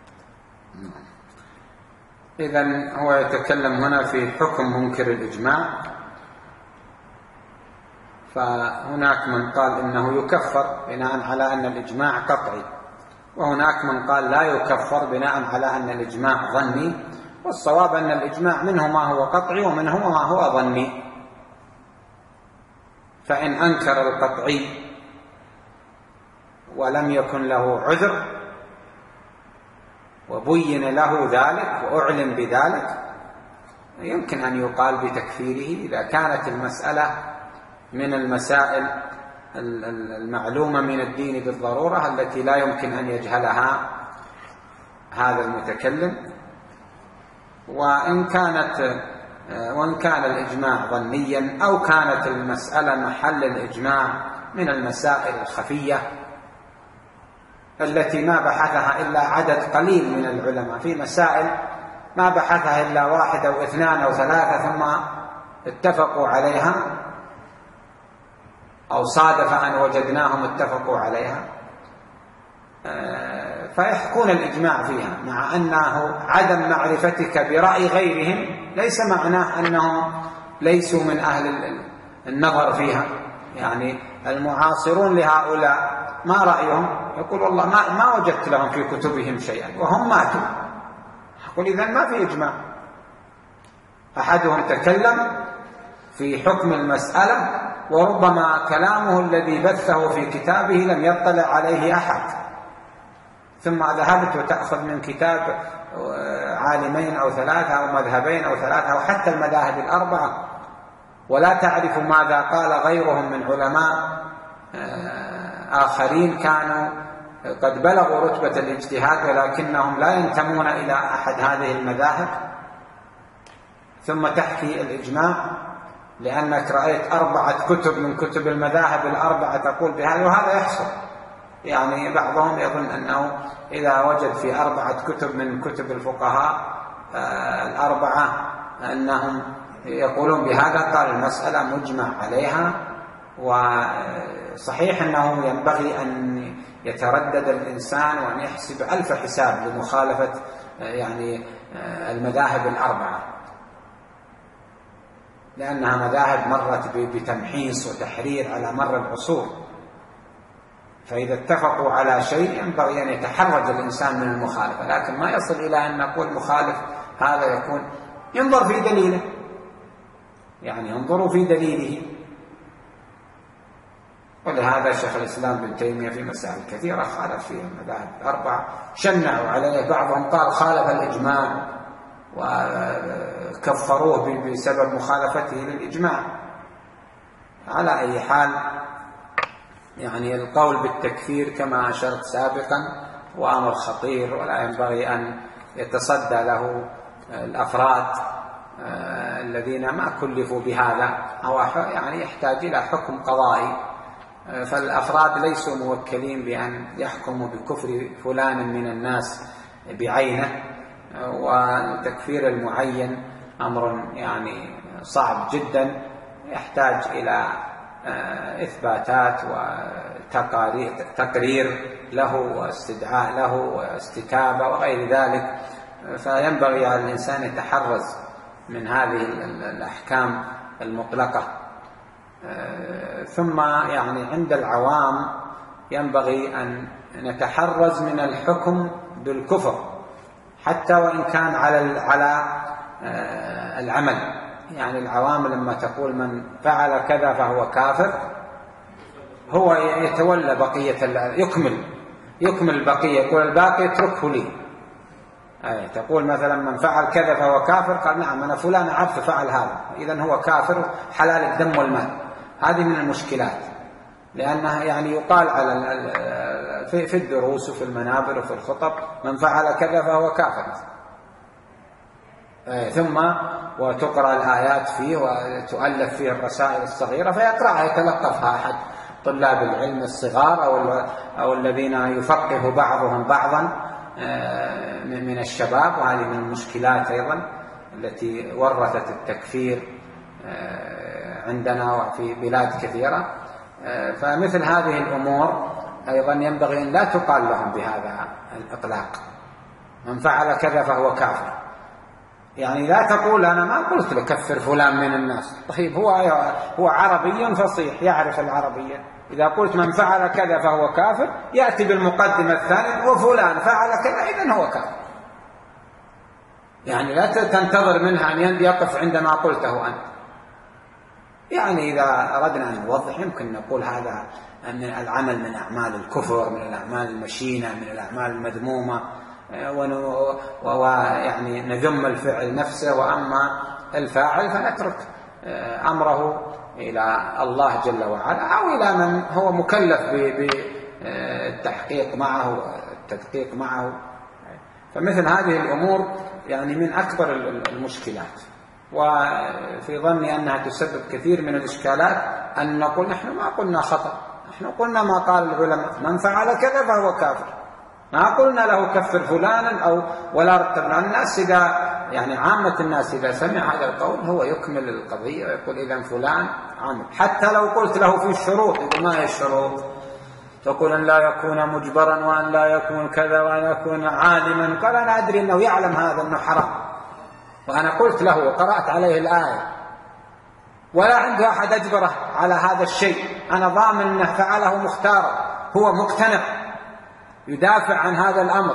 إذن هو يتكلم هنا في حكم منكر الإجماع، فهناك من قال إنه يكفر بناء على أن الإجماع قطعي، وهناك من قال لا يكفر بناء على أن الإجماع ظني، والصواب أن الإجماع منه ما هو قطعي ومنه ما هو ظني. فإن أنكر القطعي ولم يكن له عذر وبين له ذلك وأعلم بذلك يمكن أن يقال بتكفيره إذا كانت المسألة من المسائل المعلومة من الدين بالضرورة التي لا يمكن أن يجهلها هذا المتكلم. وإن كانت وإن كان الإجماع ظنيا أو كانت المسألة محل الإجماع من المسائل الخفية التي ما بحثها إلا عدد قليل من العلماء، في مسائل ما بحثها إلا واحد أو اثنان أو ثلاثة ثم اتفقوا عليها أو صادف أن وجدناهم اتفقوا عليها فيحكون الإجماع فيها، مع أنه عدم معرفتك برأي غيرهم ليس معناه أنهم ليسوا من أهل النظر فيها. يعني المعاصرون لهؤلاء ما رأيهم؟ يقول والله ما, ما وجدت لهم في كتبهم شيئا وهم ماتوا. يقول إذن ما في إجماع. أحدهم تكلم في حكم المسألة وربما كلامه الذي بثه في كتابه لم يطلع عليه أحد، ثم ذهبت وتأخذ من كتاب عالمين أو ثلاثة أو مذهبين أو ثلاثة أو حتى المذاهب الأربعة ولا تعرف ماذا قال غيرهم من علماء آخرين كانوا قد بلغوا رتبة الاجتهاد ولكنهم لا ينتمون إلى أحد هذه المذاهب، ثم تحكي الإجماع لأنك رأيت أربعة كتب من كتب المذاهب الأربعة تقول بهذا. وهذا يحصل، يعني بعضهم يظن أنه إذا وجد في أربعة كتب من كتب الفقهاء الأربعة أنهم يقولون بهذا، قال المسألة مجمع عليها. وصحيح أنه ينبغي أن يتردد الإنسان وأن يحسب ألف حساب لمخالفة يعني المذاهب الأربعة، لأنها مذاهب مرت بتمحيص وتحرير على مر العصور، فإذا اتفقوا على شيء ينبغي أن يتحرج الإنسان من المخالفة، لكن ما يصل إلى أن نقول مخالف هذا يكون ينظر في دليله، يعني ينظروا في دليله. ولهذا شيخ الإسلام بن تيمية في مسائل كثيرة خالف فيها المذاهب الأربعة، شنعوا عليه، بعضهم قال خالف الإجماع وكفروه بسبب مخالفته للإجماع. على أي حال يعني القول بالتكفير كما أشرت سابقا وأمر خطير ولا ينبغي أن يتصدى له الأفراد الذين ما كلفوا بهذا، أو يعني يحتاج إلى حكم قضائي. فالأفراد ليسوا موكلين بأن يحكموا بكفر فلان من الناس بعينه، وتكفير المعين أمر يعني صعب جدا يحتاج إلى إثباتات وتقرير له واستدعاء له واستتابة وغير ذلك، فينبغي على الإنسان يتحرز من هذه الأحكام المطلقة. ثم يعني عند العوام ينبغي أن نتحرز من الحكم بالكفر حتى وإن كان على على العمل. يعني العوام لما تقول من فعل كذا فهو كافر، هو يتولى بقية يكمل يكمل البقية، يقول الباقي اتركه لي. أي تقول مثلا من فعل كذا فهو كافر، قال نعم أنا فلان عرف فعل هذا، إذن هو كافر حلال الدم والمال. هذه من المشكلات، لأنها يعني يقال على في الدروس وفي المنابر وفي الخطب من فعل كذا فهو كافر، ثم وتقرأ الآيات فيه وتؤلف فيه الرسائل الصغيرة فيقرأها يتلقفها أحد طلاب العلم الصغار أو أو الذين يفقه بعضهم بعضا من الشباب. وهذه من المشكلات أيضا التي ورثت التكفير عندنا وفي بلاد كثيرة. فمثل هذه الأمور أيضا ينبغي أن لا تقال لهم بهذا الإطلاق، من فعل كذا فهو كافر. يعني لا تقول أنا ما قلت لكفر فلان من الناس، طيب هو هو عربي فصيح يعرف العربية، إذا قلت من فعل كذا فهو كافر يأتي بالمقدمة الثانية وفلان فعل كذا إذن هو كافر. يعني لا تنتظر منها أن يقف عندما قلته أنت. يعني إذا أردنا أن نوضح يمكن نقول هذا أن العمل من أعمال الكفر، من الأعمال المشينة، من الأعمال المذمومة، ويعني نذم الفعل نفسه، وأما الفاعل فنترك أمره إلى الله جل وعلا أو إلى من هو مكلف بالتحقيق معه التدقيق معه. فمثل هذه الأمور يعني من أكبر المشكلات، وفي ظني أنها تسبب كثير من الإشكالات أن نقول نحن ما قلنا خطأ، نحن قلنا ما قال العلماء، من فعل كذا فهو كافر، ما قلنا له كفر فلانا أو ولا رتب. الناس إذا يعني عامة الناس إذا سمع هذا القول هو يكمل القضية ويقول إذا فلان عامل، حتى لو قلت له في الشروط، يقول ما هي الشروط؟ تقول أن لا يكون مجبرا وأن لا يكون كذا وأن يكون عالما. قال أنا أدري أنه يعلم هذا أنه حرام، وأنا قلت له وقرأت عليه الآية، ولا عنده أحد أجبره على هذا الشيء، أنا ضامن أنه فعله مختارا، هو مقتنع يدافع عن هذا الأمر.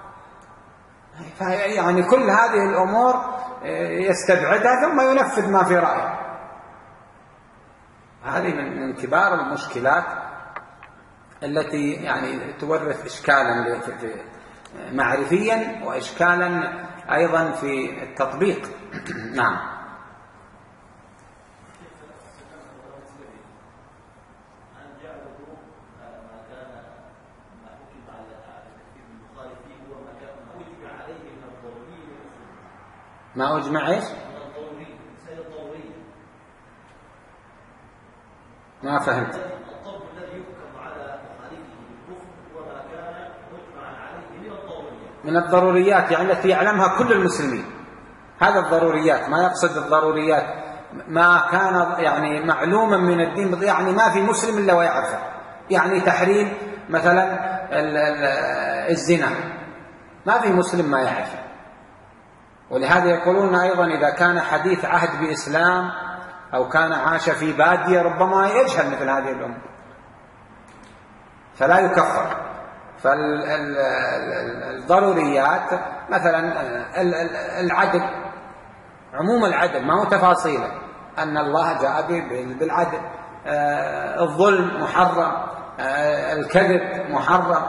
يعني كل هذه الأمور يستبعدها ثم ينفذ ما في رأيه. هذه من كبار المشكلات التي يعني تورث إشكالا معرفيا وإشكالا أيضا في التطبيق. نعم. ما أجمع إيش؟ ما فهمت. الطرد الذي يحكم على مخالفه بالكفر وما كان مجمعا عليه من الضروريات. من الضروريات يعني التي يعلمها كل المسلمين، هذا الضروريات. ما يقصد الضروريات ما كان يعني معلوما من الدين، يعني ما في مسلم إلا ويعرفه. يعني تحريم مثلا الزنا، ما في مسلم ما يعرفه. ولهذا يقولون أيضا إذا كان حديث عهد بإسلام أو كان عاش في بادية ربما يجهل مثل هذه الأمور فلا يكفر. فالضروريات مثلا العدل، عموم العدل ما هو تفاصيله، أن الله جاء بالعدل. الظلم محرم، الكذب محرم،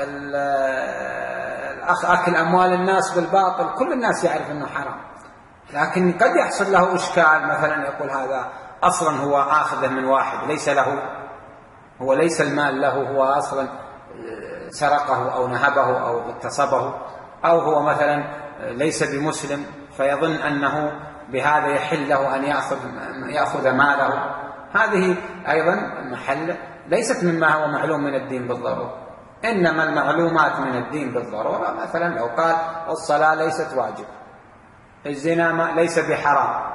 أكل أموال الناس بالباطل، كل الناس يعرف أنه حرام. لكن قد يحصل له إشكال، مثلا يقول هذا أصلا هو آخذه من واحد ليس له، هو ليس المال له، هو أصلا سرقه أو نهبه أو اغتصبه، أو هو مثلا ليس بمسلم فيظن أنه بهذا يحل له أن يأخذ, يأخذ ماله. هذه أيضا محل ليست مما هو معلوم من الدين بالضرورة. إنما المعلومات من الدين بالضرورة مثلا لو قال الصلاة ليست واجب، الزنا ليس بحرام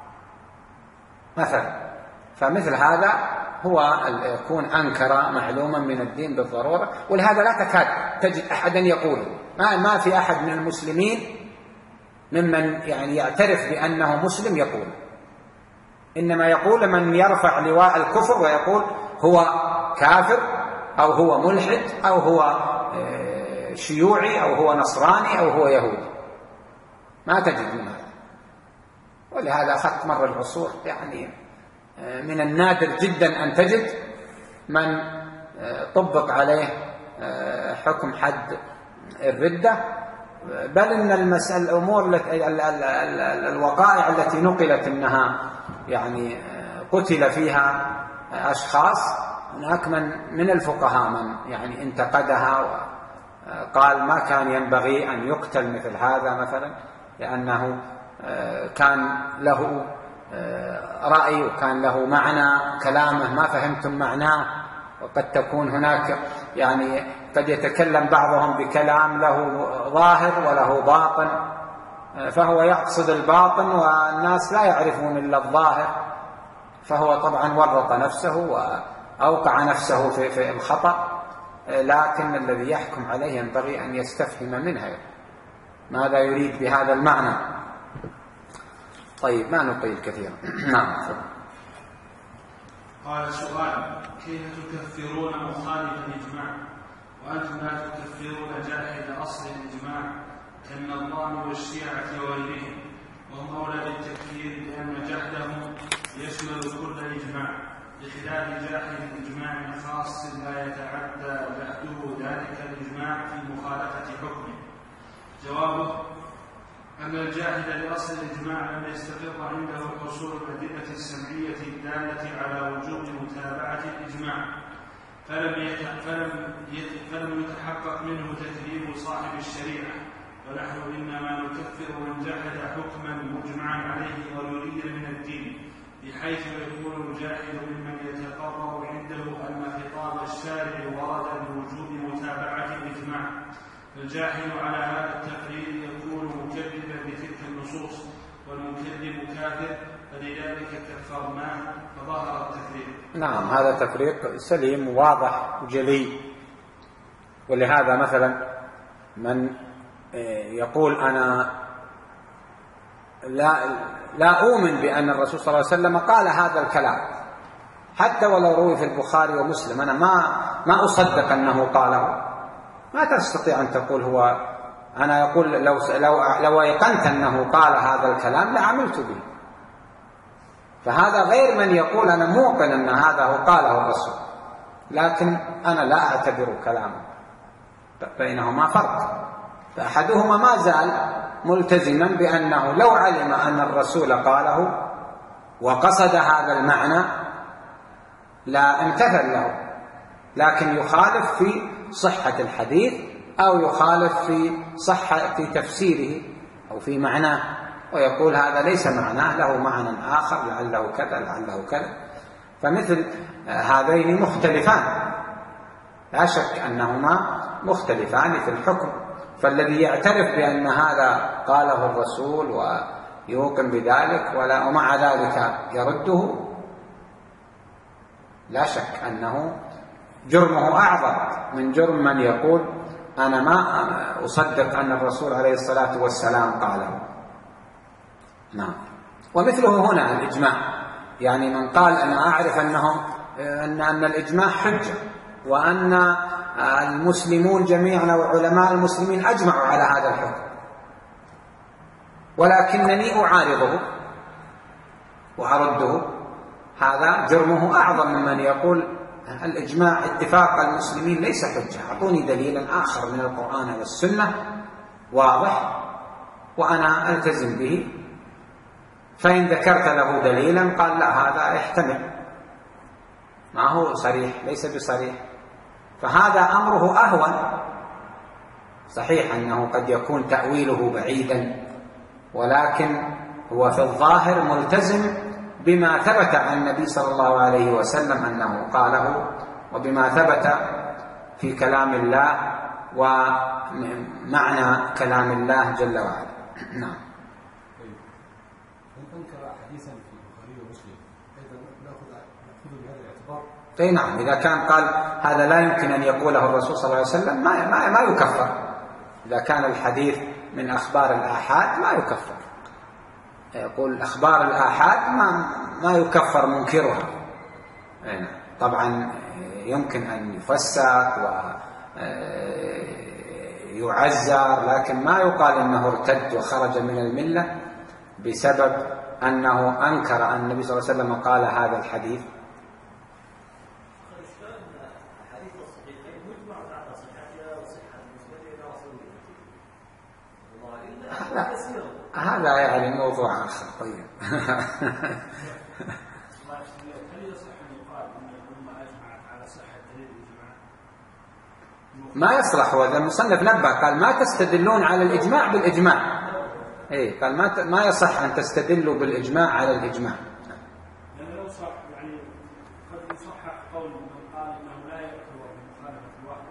مثلا، فمثل هذا هو يكون أنكر معلوما من الدين بالضرورة. ولهذا لا تكاد تجد أحدا يقول، ما, ما في أحد من المسلمين ممن يعني يعترف بأنه مسلم يقول، إنما يقول من يرفع لواء الكفر ويقول هو كافر أو هو ملحد أو هو شيوعي أو هو نصراني أو هو يهودي، ما تجد من هذا. ولهذا أخذت مر العصور يعني من النادر جدا أن تجد من طبق عليه حكم حد الردة، بل إن المسألة الأمور الوقائع التي نقلت أنها يعني قتل فيها أشخاص، هناك من من الفقهاء من يعني انتقدها وقال ما كان ينبغي أن يقتل مثل هذا مثلا، لأنه كان له رأي وكان له معنى كلامه ما فهمتم معناه، وقد تكون هناك يعني قد يتكلم بعضهم بكلام له ظاهر وله باطن، فهو يقصد الباطن والناس لا يعرفون إلا الظاهر، فهو طبعا ورط نفسه وأوقع نفسه في, في الخطأ. لكن الذي يحكم عليه ينبغي أن يستفهم منها ماذا يريد بهذا المعنى. طيب ما نطيل كثيرا. نعم. قال سؤال: كيف تكفرون مخالف الإجماع وأنتم لا تكفرون جاحد أصل الإجماع كالنظام والشيعة وغيرهم، وهم أولى بالتكفير لأن جحدهم يشمل كل إجماع، بخلاف جاحد الإجماع الخاص لا يتعدى جحده ذلك الإجماع في مخالفة حكمه. جوابه أن الجاحد لأصل الإجماع لم يستقر عنده حصول الأدلة السمعية الدالة على وجوب متابعة الإجماع، فلم فلم فلم يتحقق منه تكذيب صاحب الشريعة، ونحن إنما نكفر من جحد حكما مجمعا عليه ويريد من الدين، بحيث يكون الجاحد ممن يتقرر عنده أن خطاب الشارع ورد بوجوب متابعة الإجماع، فالجاحد على هذا التقرير يكون مكذبا بتلك النصوص، والمكذب كافر، فلذلك كفرناه فظهر التفريق. نعم، هذا تفريق سليم واضح جلي. ولهذا مثلا من يقول أنا لا, لا أؤمن بأن الرسول صلى الله عليه وسلم قال هذا الكلام حتى ولو روي في البخاري ومسلم، أنا ما, ما أصدق أنه قاله، ما تستطيع أن تقول هو أنا يقول لو, لو, لو أيقنت أنه قال هذا الكلام لعملت به. فهذا غير من يقول أنا موقن أن هذا هو قاله الرسول لكن أنا لا أعتبر كلامه، بينهما فرق. فأحدهما ما زال ملتزما بأنه لو علم أن الرسول قاله وقصد هذا المعنى لا امتثل له، لكن يخالف في صحة الحديث أو يخالف في صحة في تفسيره أو في معناه، ويقول هذا ليس معناه، له معنى آخر، لعله كذا لعله كذا. فمثل هذين مختلفان، لا شك أنهما مختلفان في الحكم. فالذي يعترف بأن هذا قاله الرسول ويوقن بذلك ومع ذلك يرده، لا شك أنه جرمه أعظم من جرم من يقول أنا ما أصدق أن الرسول عليه الصلاة والسلام قاله. نعم. ومثله هنا الإجماع، يعني من قال أنا أعرف أنهم أن, أن الإجماع حجة وأن المسلمون جميعا وعلماء المسلمين أجمعوا على هذا الحكم، ولكنني أعارضه وأرده، هذا جرمه أعظم ممن يقول الإجماع اتفاق المسلمين ليس حجة، أعطوني دليلا آخر من القرآن والسنة واضح وأنا ألتزم به. فإن ذكرت له دليلا قال لا هذا يحتمل، ما هو صريح، ليس بصريح. فهذا أمره أهون. صحيح أنه قد يكون تأويله بعيدا، ولكن هو في الظاهر ملتزم بما ثبت عن النبي صلى الله عليه وسلم أنه قاله، وبما ثبت في كلام الله ومعنى كلام الله جل وعلا. نعم. اي نعم، إذا كان قال هذا لا يمكن أن يقوله الرسول صلى الله عليه وسلم ما ما ما يكفر. إذا كان الحديث من أخبار الآحاد ما يكفر. يقول أخبار الآحاد ما ما يكفر منكرها. طبعا يمكن أن يفسق ويعزر، لكن ما يقال أنه ارتد وخرج من الملة بسبب أنه أنكر أن النبي صلى الله عليه وسلم قال هذا الحديث. هذا يعني موضوع آخر. طيب. هل يصح أن يقال أن الأمة أجمعت على صحة دليل الإجماع؟ ما يصلح. هو المصنف نبه قال ما تستدلون على الإجماع بالإجماع. إيه قال ما ما يصح أن تستدلوا بالإجماع على الإجماع. لأنه لو صح يعني قد يصحح قول من قال إنه لا يعتبر بمخالفة الواقع.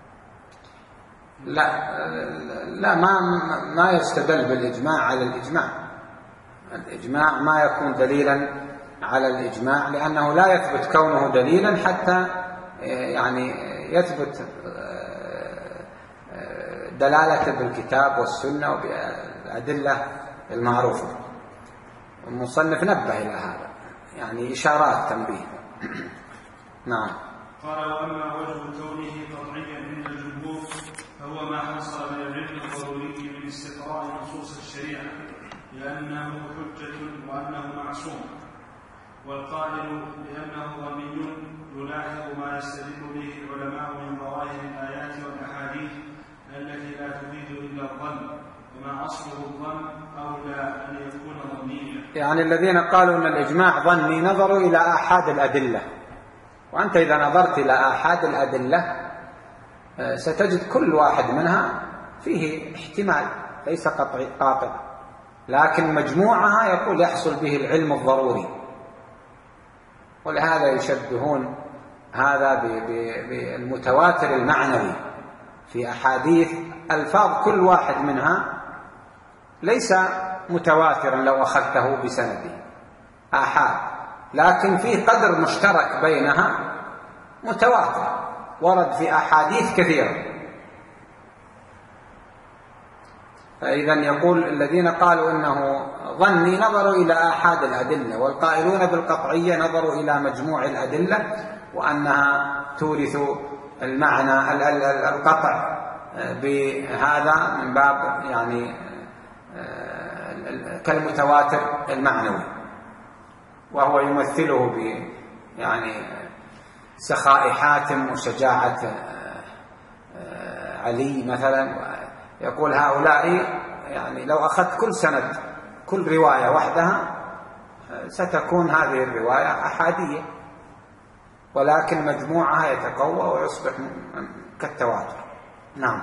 لا لا ما ما يستدل بالإجماع على الإجماع. الإجماع ما يكون دليلا على الإجماع، لأنه لا يثبت كونه دليلا حتى يعني يثبت دلالته بالكتاب والسنة وبالأدلة المعروفة. المصنف نبه إلى هذا، يعني إشارات تنبيه. نعم. قال وأما وجه كونه قطعيا عند الجمهور فهو ما حصل من العلم الضروري من استقراء نصوص الشريعة لأنه حجة وأنه معصوم، والقائل بأنه ظني يلاحظ ما يستدل به العلماء من ظواهر الآيات والأحاديث التي لا تفيد إلا الظن، يعني الذين قالوا أن الإجماع ظني نظروا إلى آحاد الأدلة، وأنت إذا نظرت إلى آحاد الأدلة ستجد كل واحد منها فيه احتمال ليس قاطع، لكن مجموعها يقول يحصل به العلم الضروري. ولهذا يشبهون هذا بالمتواتر المعنوي في أحاديث ألفاظ كل واحد منها ليس متواترا لو أخذته بسنده آحاد، لكن فيه قدر مشترك بينها متواتر ورد في أحاديث كثيرة. فإذا يقول الذين قالوا إنه ظني نظروا إلى آحاد الأدلة، والقائلون بالقطعية نظروا إلى مجموع الأدلة وأنها تورث المعنى القطع بهذا من باب يعني كالمتواتر المعنوي، وهو يمثله ب يعني سخاء حاتم وشجاعة علي مثلا. يقول هؤلاء يعني لو أخذت كل سند كل رواية وحدها ستكون هذه الرواية أحادية، ولكن مجموعها يتقوى ويصبح كالتواتر. نعم.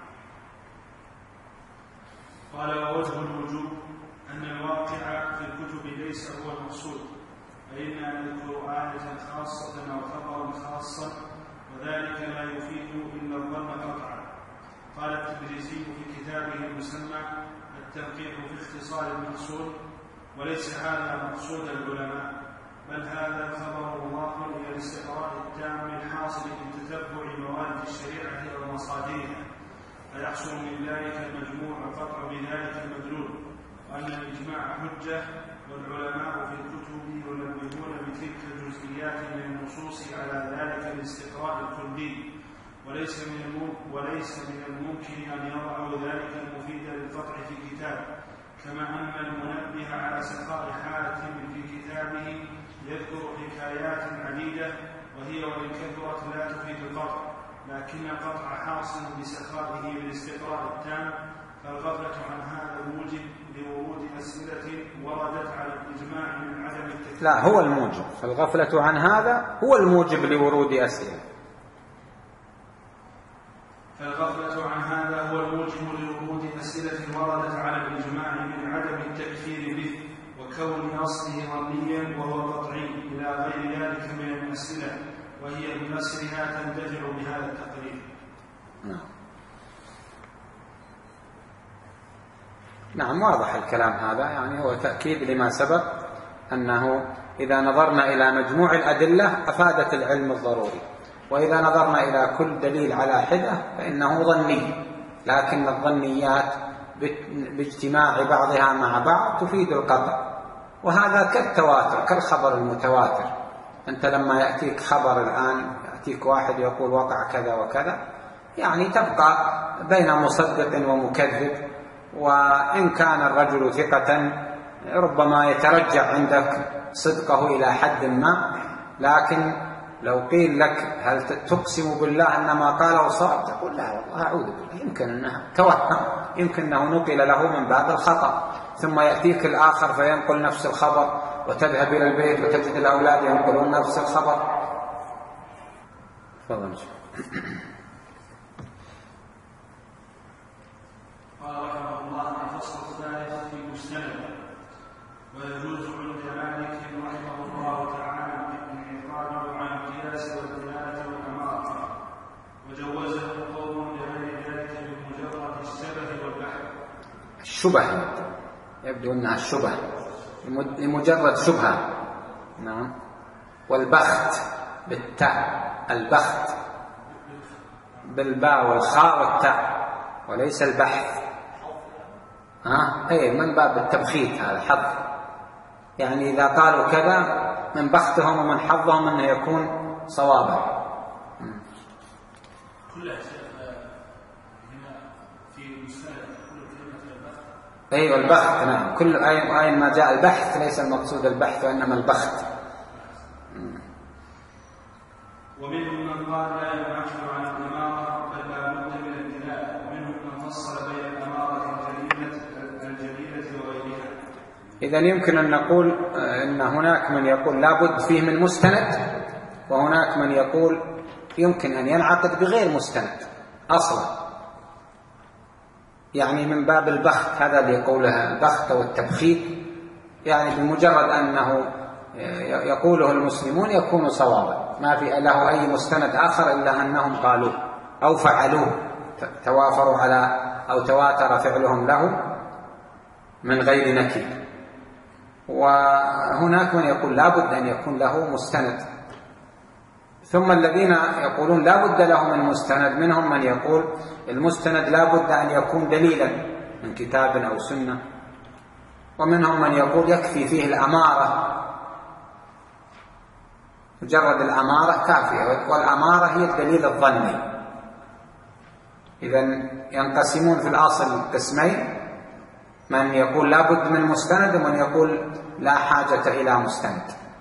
قال ووجه الوجوب أن الواقع في الكتب ليس هو المقصود، فإنا نذكر آية خاصة أو خبرا خاصا وذلك لا يفيد إلا الظن قطعا. قال التبريزي في كتابه المسمى التنقيح في اختصار المقصود: وليس هذا مقصود العلماء، بل هذا خبر الله إلى الاستقراء التام الحاصل من تتبع موارد الشريعة ومصادرها، فيحصل من ذلك المجموع القطع بذلك المدلول، وأن الإجماع حجة، والعلماء في الكتب ينبهون بتلك الجزئيات من النصوص على ذلك الاستقراء الكلي، وليس من وليس من الممكن أن يضعوا ذلك المفيد للقطع في كتاب، كما أن المنبه على سخاء حاتم في كتابه يذكر حكايات عديدة وهي وإن كثرت لا تفيد القطع، لكن القطع حاصل بسخائه بالاستقراء التام، فالغفلة عن هذا الموجب لورود أسئلة وردت على الإجماع من عدم التكليف. لا، هو الموجب، فالغفلة عن هذا هو الموجب لورود أسئلة. فالغفلة عن هذا هو الموجب لورود أسئلة وردت على الإجماع من عدم التكفير به، وكون أصله ظنيا وهو قطعي إلى غير ذلك من الأسئلة، وهي بنصرها تندفع بهذا التقرير. نعم. نعم، واضح الكلام هذا، يعني هو تأكيد لما سبق أنه إذا نظرنا إلى مجموع الأدلة أفادت العلم الضروري، وإذا نظرنا إلى كل دليل على حدة فإنه ظني، لكن الظنيات باجتماع بعضها مع بعض تفيد القطع، وهذا كالتواتر كالخبر المتواتر. أنت لما يأتيك خبر الآن، يأتيك واحد يقول وقع كذا وكذا، يعني تبقى بين مصدق ومكذب، وإن كان الرجل ثقة ربما يترجع عندك صدقه إلى حد ما، لكن لو قيل لك هل تقسم بالله أن ما قاله صواب؟ تقول لا والله أعوذ بالله، يمكن أنه توهم، يمكن أنه نقل له من باب الخطأ. ثم يأتيك الآخر فينقل نفس الخبر، وتذهب إلى البيت وتجد الأولاد ينقلون نفس الخبر. تفضل. قال رحمه الله: الفصل الثالث في المستند. ويجوز عند مالك رحمه الله تعالى الانعقاد عن القياس والدلاله والاماره، وجوزه قوم لغير ذلك بمجرد الشبه والبحث. الشبه يبدو انها الشبه لمجرد شبهه. نعم. والبخت بالتاء، البخت بالباء والخاء والتاء، وليس البحث. ها اي من باب التبخيت، هذا حظ، يعني اذا قالوا كذا من بختهم ومن حظهم انه يكون صوابا. كلها هنا في المسند كل كلمه البخت. ايوه البخت، نعم، كل اين ما جاء البحث ليس المقصود البحث وانما البخت. ومنهم من قال لا ينعقد عن الاماره بل لا بد من الدلاله، ومنهم من فصل بين الاماره الجليله الجليله وغيرها. إذن يمكن أن نقول إن هناك من يقول لا بد فيه من مستند، وهناك من يقول يمكن أن ينعقد بغير مستند أصلا، يعني من باب البخت، هذا اللي يقوله البخت أو التبخيت، يعني بمجرد أنه يقوله المسلمون يكون صوابا، ما في له أي مستند آخر إلا أنهم قالوه أو فعلوه، توافروا على أو تواتر فعلهم له من غير نكير. وهناك من يقول لا بد أن يكون له مستند. ثم الذين يقولون لا بد له من مستند، منهم من يقول المستند لا بد أن يكون دليلا من كتاب أو سنة، ومنهم من يقول يكفي فيه الأمارة، مجرد الأمارة كافية، والأمارة هي الدليل الظني. إذن ينقسمون في الأصل قسمين، من يقول لا بد من مستند ومن يقول لا حاجة إلى مستند.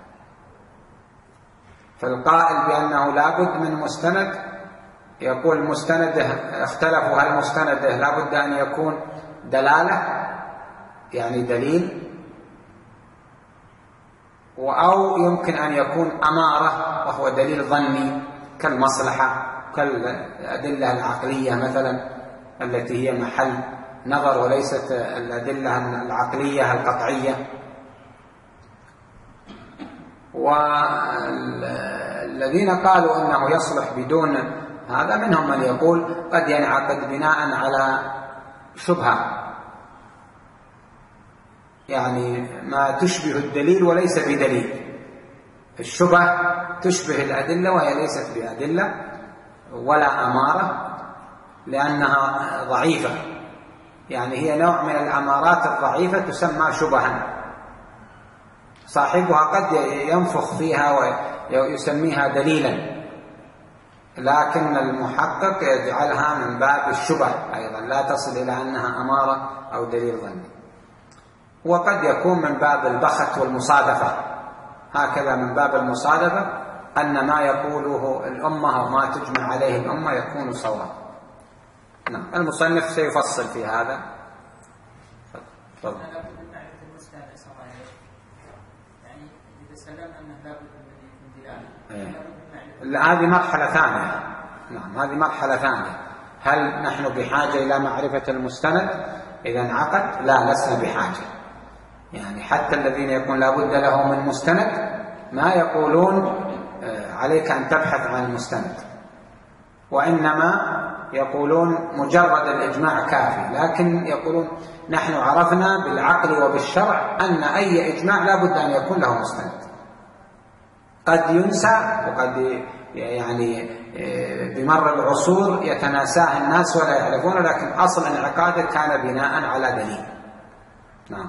فالقائل بأنه لا بد من مستند يقول مستنده اختلفوا هل مستنده لا بد أن يكون دلالة يعني دليل، أو يمكن أن يكون أمارة وهو دليل ظني كالمصلحة كالأدلة العقلية مثلا التي هي محل نظر وليست الأدلة العقلية القطعية. والذين قالوا أنه يصلح بدون هذا منهم من يقول قد ينعقد بناء على شبهة، يعني ما تشبه الدليل وليس بدليل، الشبهة تشبه الأدلة وهي ليست بأدلة ولا أمارة لأنها ضعيفة، يعني هي نوع من الأمارات الضعيفة تسمى شبها، صاحبها قد ينفخ فيها ويسميها دليلا، لكن المحقق يجعلها من باب الشبه أيضا، لا تصل إلى أنها أمارة أو دليل ظني. وقد يكون من باب البخت والمصادفة، هكذا من باب المصادفة أن ما يقوله الأمة أو ما تجمع عليه الأمة يكون صواب. نعم، المصنف سيفصل في هذا. تفضل. هذه مرحلة ثانية. نعم، هذه مرحلة ثانية. هل نحن بحاجة إلى معرفة المستند إذا انعقد؟ لا، لسنا بحاجة. يعني حتى الذين يقولون لا بد له من مستند ما يقولون عليك أن تبحث عن المستند، وإنما يقولون مجرد الإجماع كافي، لكن يقولون نحن عرفنا بالعقل وبالشرع أن أي إجماع لا بد أن يكون له مستند. قد ينسى وقد يعني بمر العصور يتناساه الناس ولا يعرفونه، لكن أصل انعقاده كان بناء على دليل. نعم.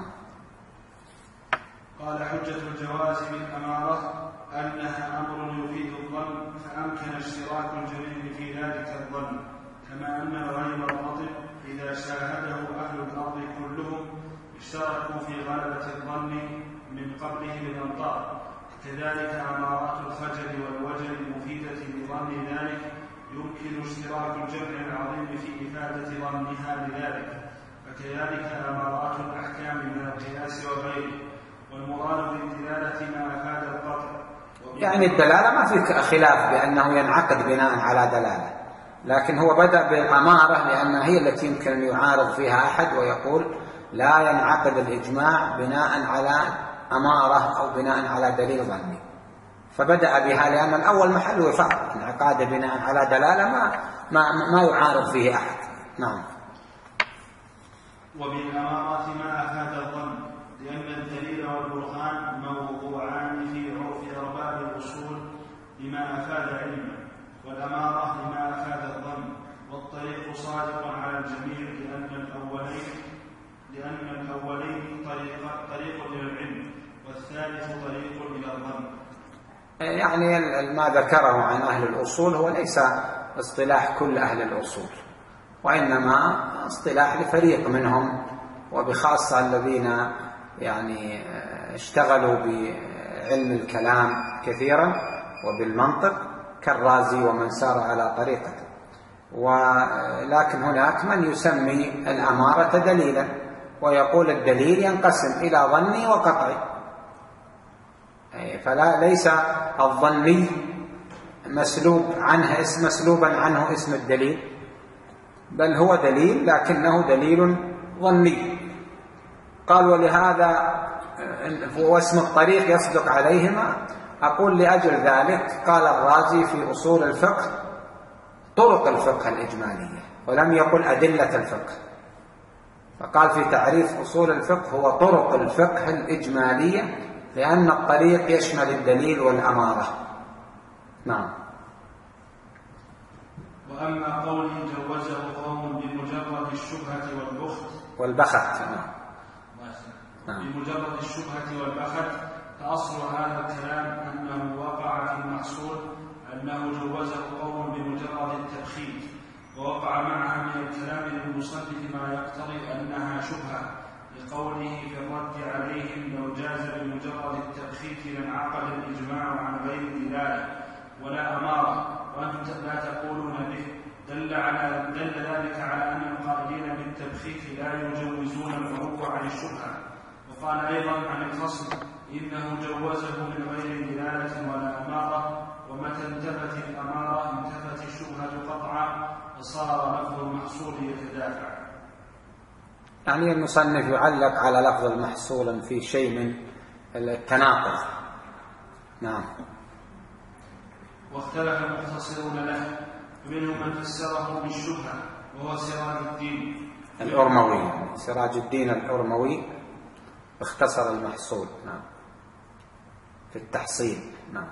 قال حجة الجواز بالأمارة أنها أمر يفيد الظن، فأمكن اشتراك الجميع في ذلك الظن، كما أن الغيم الرطب إذا شاهده أهل الأرض كلهم اشتركوا في غلبة الظن من قبله بالأمطار. كذلك أمارات الخجل والوجل المفيدة لظن ذلك يمكن اشتراك الجمع العظيم في إفادة ظنها لذلك، فكذلك أمارات الأحكام من القياس وغيره، والمراد بالدلالة ما أفاد القطع. يعني الدلالة ما في خلاف بأنه ينعقد بناء على دلالة، لكن هو بدأ بالأمارة لأنها هي التي يمكن أن يعارض فيها أحد ويقول لا ينعقد الإجماع بناء على أمارة أو بناء على دليل ظني، فبدأ بها لأن الأول محل وفاق، انعقاد بناء على دلالة ما, ما, ما يعارض فيه أحد. نعم. وبالأمارات ما أفاد الظن، لأن الدليل والبرهان موضوعان في عرف أرباب الأصول لما أفاد علما، والأمارة لما أفاد الظن، والطريق صادق على الجميع لأن الأولين لأن الأولين طريق, طريق إلى العلم، والثالث طريق إلى الظن. يعني ما ذكره عن أهل الأصول هو ليس اصطلاح كل أهل الأصول، وإنما اصطلاح لفريق منهم، وبخاصة الذين يعني اشتغلوا بعلم الكلام كثيرا وبالمنطق كالرازي ومن سار على طريقته. ولكن هناك من يسمي الأمارة دليلا، ويقول الدليل ينقسم إلى ظني وقطعي، فلا ليس الظني مسلوب عنه اسم مسلوبا عنه اسم الدليل، بل هو دليل لكنه دليل ظني. قال ولهذا واسم الطريق يصدق عليهما. أقول لأجل ذلك قال الرازي في أصول الفقه طرق الفقه الإجمالية، ولم يقل أدلة الفقه، فقال في تعريف أصول الفقه هو طرق الفقه الإجمالية، لأن الطريق يشمل الدليل والأمارة. نعم. وأما قوله جوزه قوم بمجرد الشبهة والبخت والبخت نعم. بمجرد الشبهة والبخت، فأصل هذا الكلام أنه وقع في المحصول أنه جوزه قوم بمجرد التبخيت، ووقع معها من الكلام للمصنف ما يقتضي أنها شبهة، لقوله في الرد عليهم لو جاز بمجرد التبخيت لانعقد الإجماع عن غير دلالة ولا أمارة وأنتم لا تقولون به. دل على دل ذلك على أن القائلين بالتبخيت لا يجوزون العروض عن الشبهة. وقال أيضا عن الفصل إنه جوزه من غير دلالة ولا أمارة، ومتى انتفت الأمارة انتفت الشبهة قطعا، فصار لفظ المحصول يتدافع. يعني المصنف يعلق على لفظ المحصول في شيء من التناقض. نعم. واختلف المختصرون له، منهم من فسره بالشبهة وهو سراج الدين الأرموي، سراج الدين الأرموي اختصر المحصول نعم في التحصيل. نعم.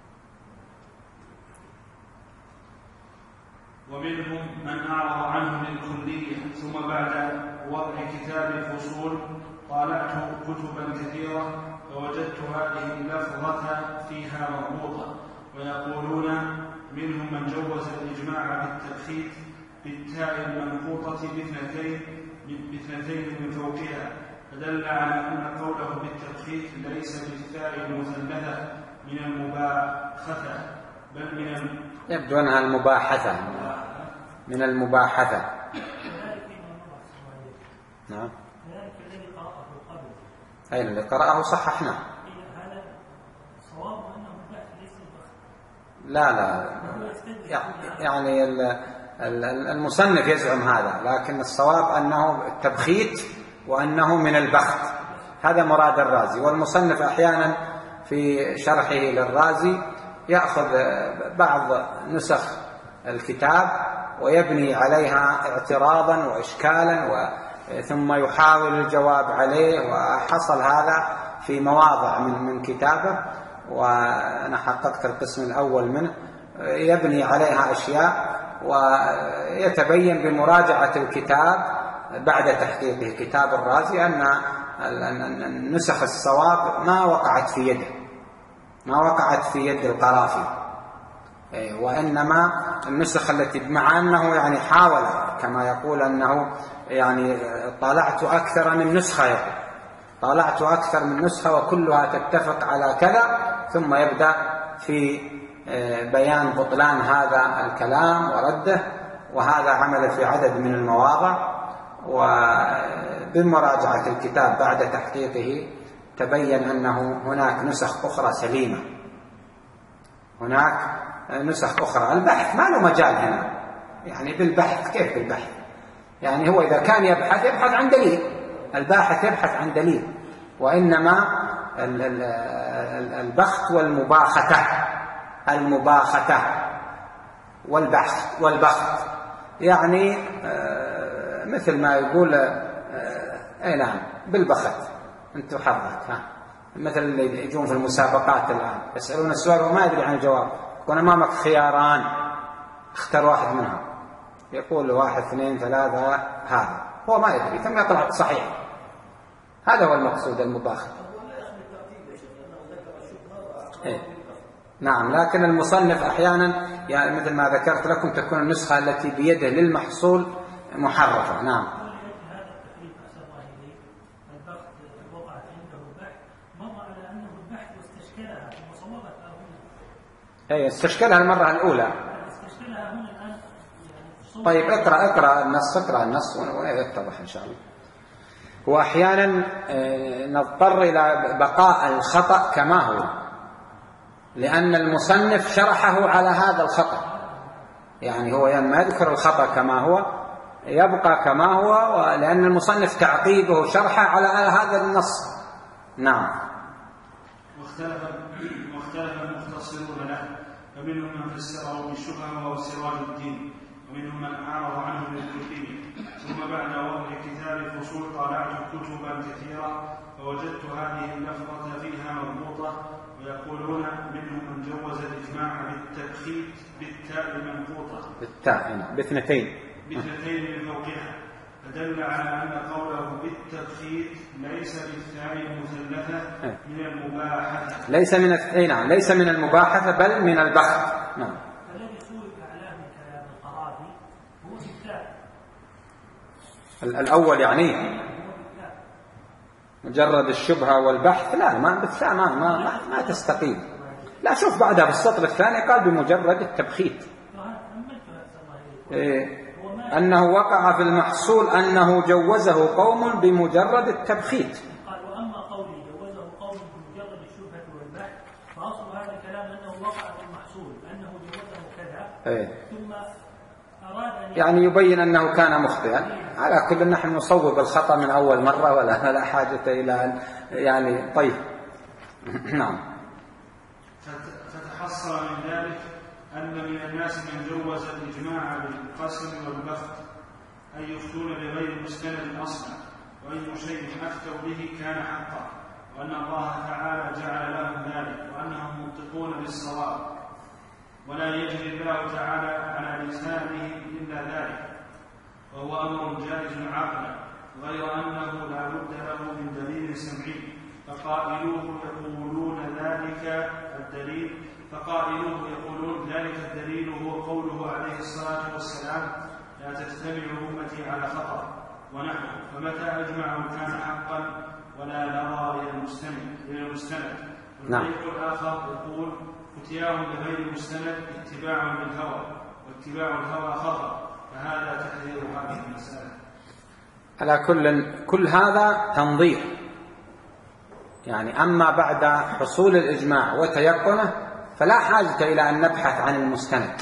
ومنهم من أعرض عنه بالكلية، ثم بعد وضع كتاب الفصول طالعت كتبا كثيرة فوجدت هذه اللفظة فيها مربوطة، ويقولون منهم من جوز الإجماع بالتبخيت بالتاء المنقوطة باثنتين باثنتين من فوقها، فدل على أن قوله بالتبخيت ليس بالتاء المثلثة من المباحثة بل من ال... يبدو أنها المباحثة من المباحثة. نعم. أين اللي قرأه صححنا. لا لا يعني المصنف يزعم هذا، لكن الصواب أنه التبخيت وأنه من البخت، هذا مراد الرازي. والمصنف أحيانا في شرحه للرازي يأخذ بعض نسخ الكتاب ويبني عليها اعتراضا وإشكالا ثم يحاول الجواب عليه، وحصل هذا في مواضع من من كتابه، وأنا حققت القسم الأول منه، يبني عليها أشياء ويتبين بمراجعة الكتاب بعد تحقيقه كتاب الرازي أن النسخ الصواب ما وقعت في يده، ما وقعت في يد القرافي، وإنما النسخ التي مع أنه يعني حاول كما يقول أنه يعني طالعت أكثر من نسخة، يقول طالعت أكثر من نسخة وكلها تتفق على كذا، ثم يبدأ في بيان بطلان هذا الكلام ورده، وهذا عمل في عدد من المواضع. وبمراجعة الكتاب بعد تحقيقه تبين أنه هناك نسخ أخرى سليمة، هناك نسخ أخرى. البحث ما له مجال هنا، يعني بالبحث كيف بالبحث؟ يعني هو إذا كان يبحث يبحث عن دليل، الباحث يبحث عن دليل، وإنما البخت والمباختة، المباختة والبحث والبخت يعني مثل ما يقول اي نعم بالبخت. انتم حظك ها، مثل اللي يجون في المسابقات الآن يسألون السؤال وما يدري عن الجواب، يكون أمامك خياران اختر واحد منها، يقول واحد اثنين ثلاثة هذا، هو ما يدري ثم يطلع صحيح. هذا هو المقصود المباخت. إيه؟ نعم. لكن المصنف أحيانا يعني مثل ما ذكرت لكم تكون النسخة التي بيده للمحصول محرفة. نعم. أي استشكلها المرة الأولى. طيب اقرأ اقرأ النص اقرأ النص ويتضح إن شاء الله. هو أحيانا نضطر إلى بقاء الخطأ كما هو، لأن المصنف شرحه على هذا الخطأ، يعني هو ما يذكر الخطأ كما هو، يبقى كما هو، لأن المصنف تعقيبه شرحه على هذا النص. نعم. واختلف واختلف المختصرون له، فمنهم من فسره بالشبهة وهو سراج الدين، ومنهم من أعرض عنه بالكلية. ثم بعد وضع كتاب الفصول طالعت كتبا كثيرة فوجدت هذه اللفظة فيها مربوطة، ويقولون منهم من جوز الإجماع بالتبخيت بالتاء المنقوطة بالتاء باثنتين باثنتين من فوقها، فدل على أن قوله بالتبخيت ليس بالتاء المثلثة من المباحثة، ليس من نعم ليس من المباحثة بل من البخت. نعم. الذي سوق على من كلام القرافي هو بالتاء الأول، يعني مجرد الشبهة والبحث، لا ما بالتاء ما ما, ما, ما تستقيم. لا شوف بعدها في السطر الثاني قال بمجرد التبخيت، إيه أنه وقع في المحصول أنه جوزه قوم بمجرد التبخيت. قال وأما قولي جوزه قوم بمجرد الشبهة والبحث فأصل هذا الكلام أنه وقع في المحصول أنه جوزه كذا، إيه. ثم أراد أن يعني يبين أنه كان مخطئا. على كل نحن نصوب الخطأ من أول مرة ولا لا حاجة إلى أن يعني طيب. نعم. فتحصل من ذلك أن من الناس من جوز الإجماع بالقسم والبخت، أن يفتون بغير مستند أصلا، وأي شيء أفتوا به كان حقا، وأن الله تعالى جعل لهم ذلك، وأنهم منطقون بالصواب، ولا يجري الله تعالى على لسانه إلا ذلك، وهو أمر جائز عقلا، غير أنه لا بد له من دليل سمعي، فقائلوه يقولون ذلك الدليل فقائلوه يقولون ذلك الدليل هو قوله عليه الصلاة والسلام لا تجتمع أمتي على خطأ ونحو، فمتى أجمعوا كان حقا ولا نرى إلى المستند إلى المستند. والطريق الآخر يقول فتياهم بغير مستند اتباع بالهوى، واتباع الهوى خطأ، فهذا تحذير هذه المسألة. على كل كل هذا تنظير، يعني أما بعد حصول الإجماع وتيقنه فلا حاجة إلى أن نبحث عن المستند،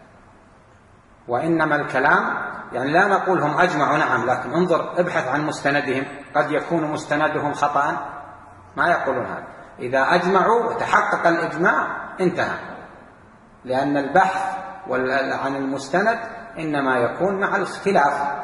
وإنما الكلام يعني لا نقول هم أجمعوا نعم، لكن انظر ابحث عن مستندهم، قد يكون مستندهم خطأ، ما يقولون هذا. إذا أجمعوا وتحقق الإجماع انتهى، لأن البحث عن المستند إنما يكون مع الاختلاف،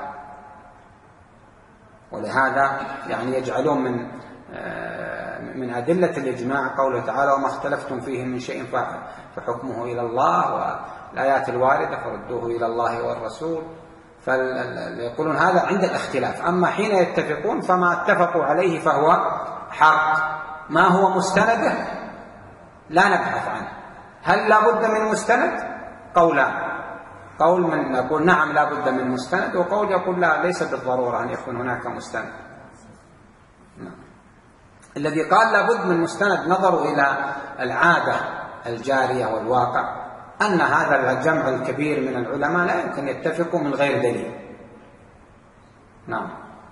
ولهذا يعني يجعلون من من أدلة الإجماع قوله تعالى وما اختلفتم فيه من شيء فحكمه إلى الله، والآيات الواردة فردوه إلى الله والرسول، فيقولون هذا عند الاختلاف. أما حين يتفقون فما اتفقوا عليه فهو حق، ما هو مستنده لا نبحث عنه. هل لا بد من مستند؟ قولان، قول من يقول نعم لا بد من مستند، وقول يقول لا ليس بالضرورة أن يكون هناك مستند. نعم. الذي قال لا بد من مستند نظروا إلى العادة الجارية والواقع، أن هذا الجمع الكبير من العلماء لا يمكن يتفقوا من غير دليل. نعم.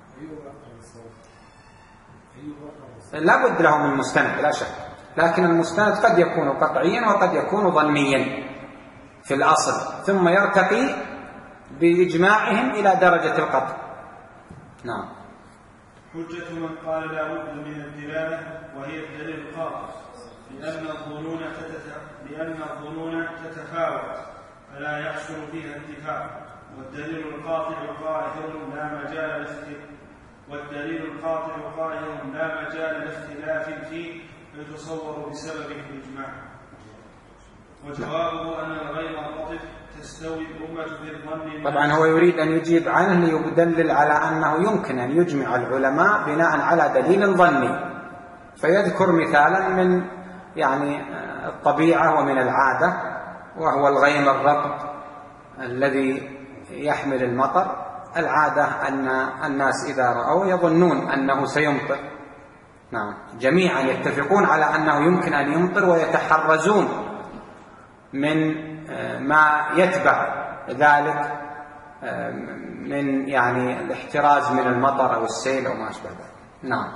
لا بد له من مستند لا شك، لكن المستند قد يكون قطعيا وقد يكون ظنيا في الأصل، ثم يرتقي بإجماعهم إلى درجة القطع. نعم. حجة من قال لا بد من الدلالة وهي الدليل القاطع، لأن الظنون لأن الظنون تتفاوت فلا يحصل فيها اتفاق، والدليل القاطع قاهر لا مجال والدليل القاطع قاهر لا مجال لاختلاف فيه فيتصور بسببه الإجماع. وجوابه أن الغير القطع تستوي الأمة في الظن. طبعا هو يريد أن يجيب عنه ليدلل على أنه يمكن أن يجمع العلماء بناء على دليل ظني، فيذكر مثالا من يعني الطبيعة ومن العادة، وهو الغيم الرطب الذي يحمل المطر. العادة أن الناس إذا رأوا يظنون أنه سيمطر، نعم، جميعا يتفقون على أنه يمكن أن يمطر ويتحرزون من ما يتبع ذلك من يعني الاحتراز من المطر أو السيل أو ما أشبه ذلك. نعم.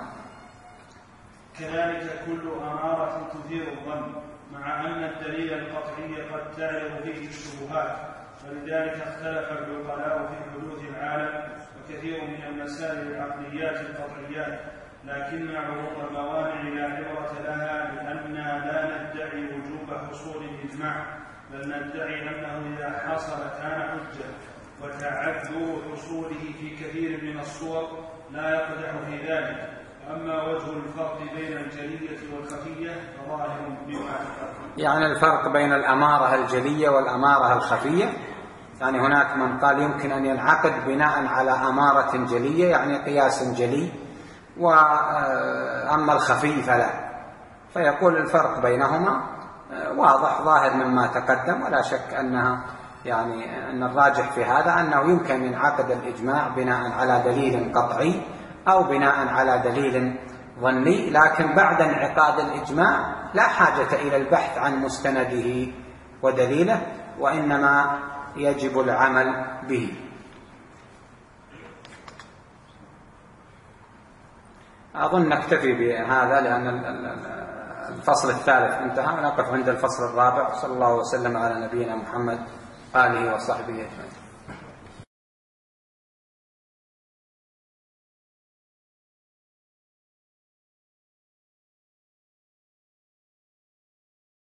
كذلك كل أمارة تثير الظن، مع أن الدليل القطعي قد تعرض فيه الشبهات، ولذلك اختلف العقلاء في حدوث العالم وكثير من المسائل العقليات القطعيات، لكن عروض الموانع لا عبرة لها، لأننا لا ندعي وجوب حصول الإجماع، بل ندعي أنه إذا حصل كان حجة، وتعذر حصوله في كثير من الصور لا يقدح في ذلك. أما وجه الفرق بين الجلية والخفية فظاهر بما تقدم. يعني الفرق بين الأمارة الجلية والأمارة الخفية، يعني هناك من قال يمكن أن ينعقد بناء على أمارة جلية يعني قياس جلي، وأما الخفي فلا، فيقول الفرق بينهما واضح ظاهر مما تقدم، ولا شك أنها يعني أن الراجح في هذا أنه يمكن أن ينعقد الإجماع بناء على دليل قطعي أو بناء على دليل ظني، لكن بعد انعقاد الإجماع لا حاجة إلى البحث عن مستنده ودليله، وإنما يجب العمل به. أظن نكتفي بهذا لأن الفصل الثالث انتهى، ونقف عند الفصل الرابع. صلى الله وسلم على نبينا محمد آله وصحبه أجمعين.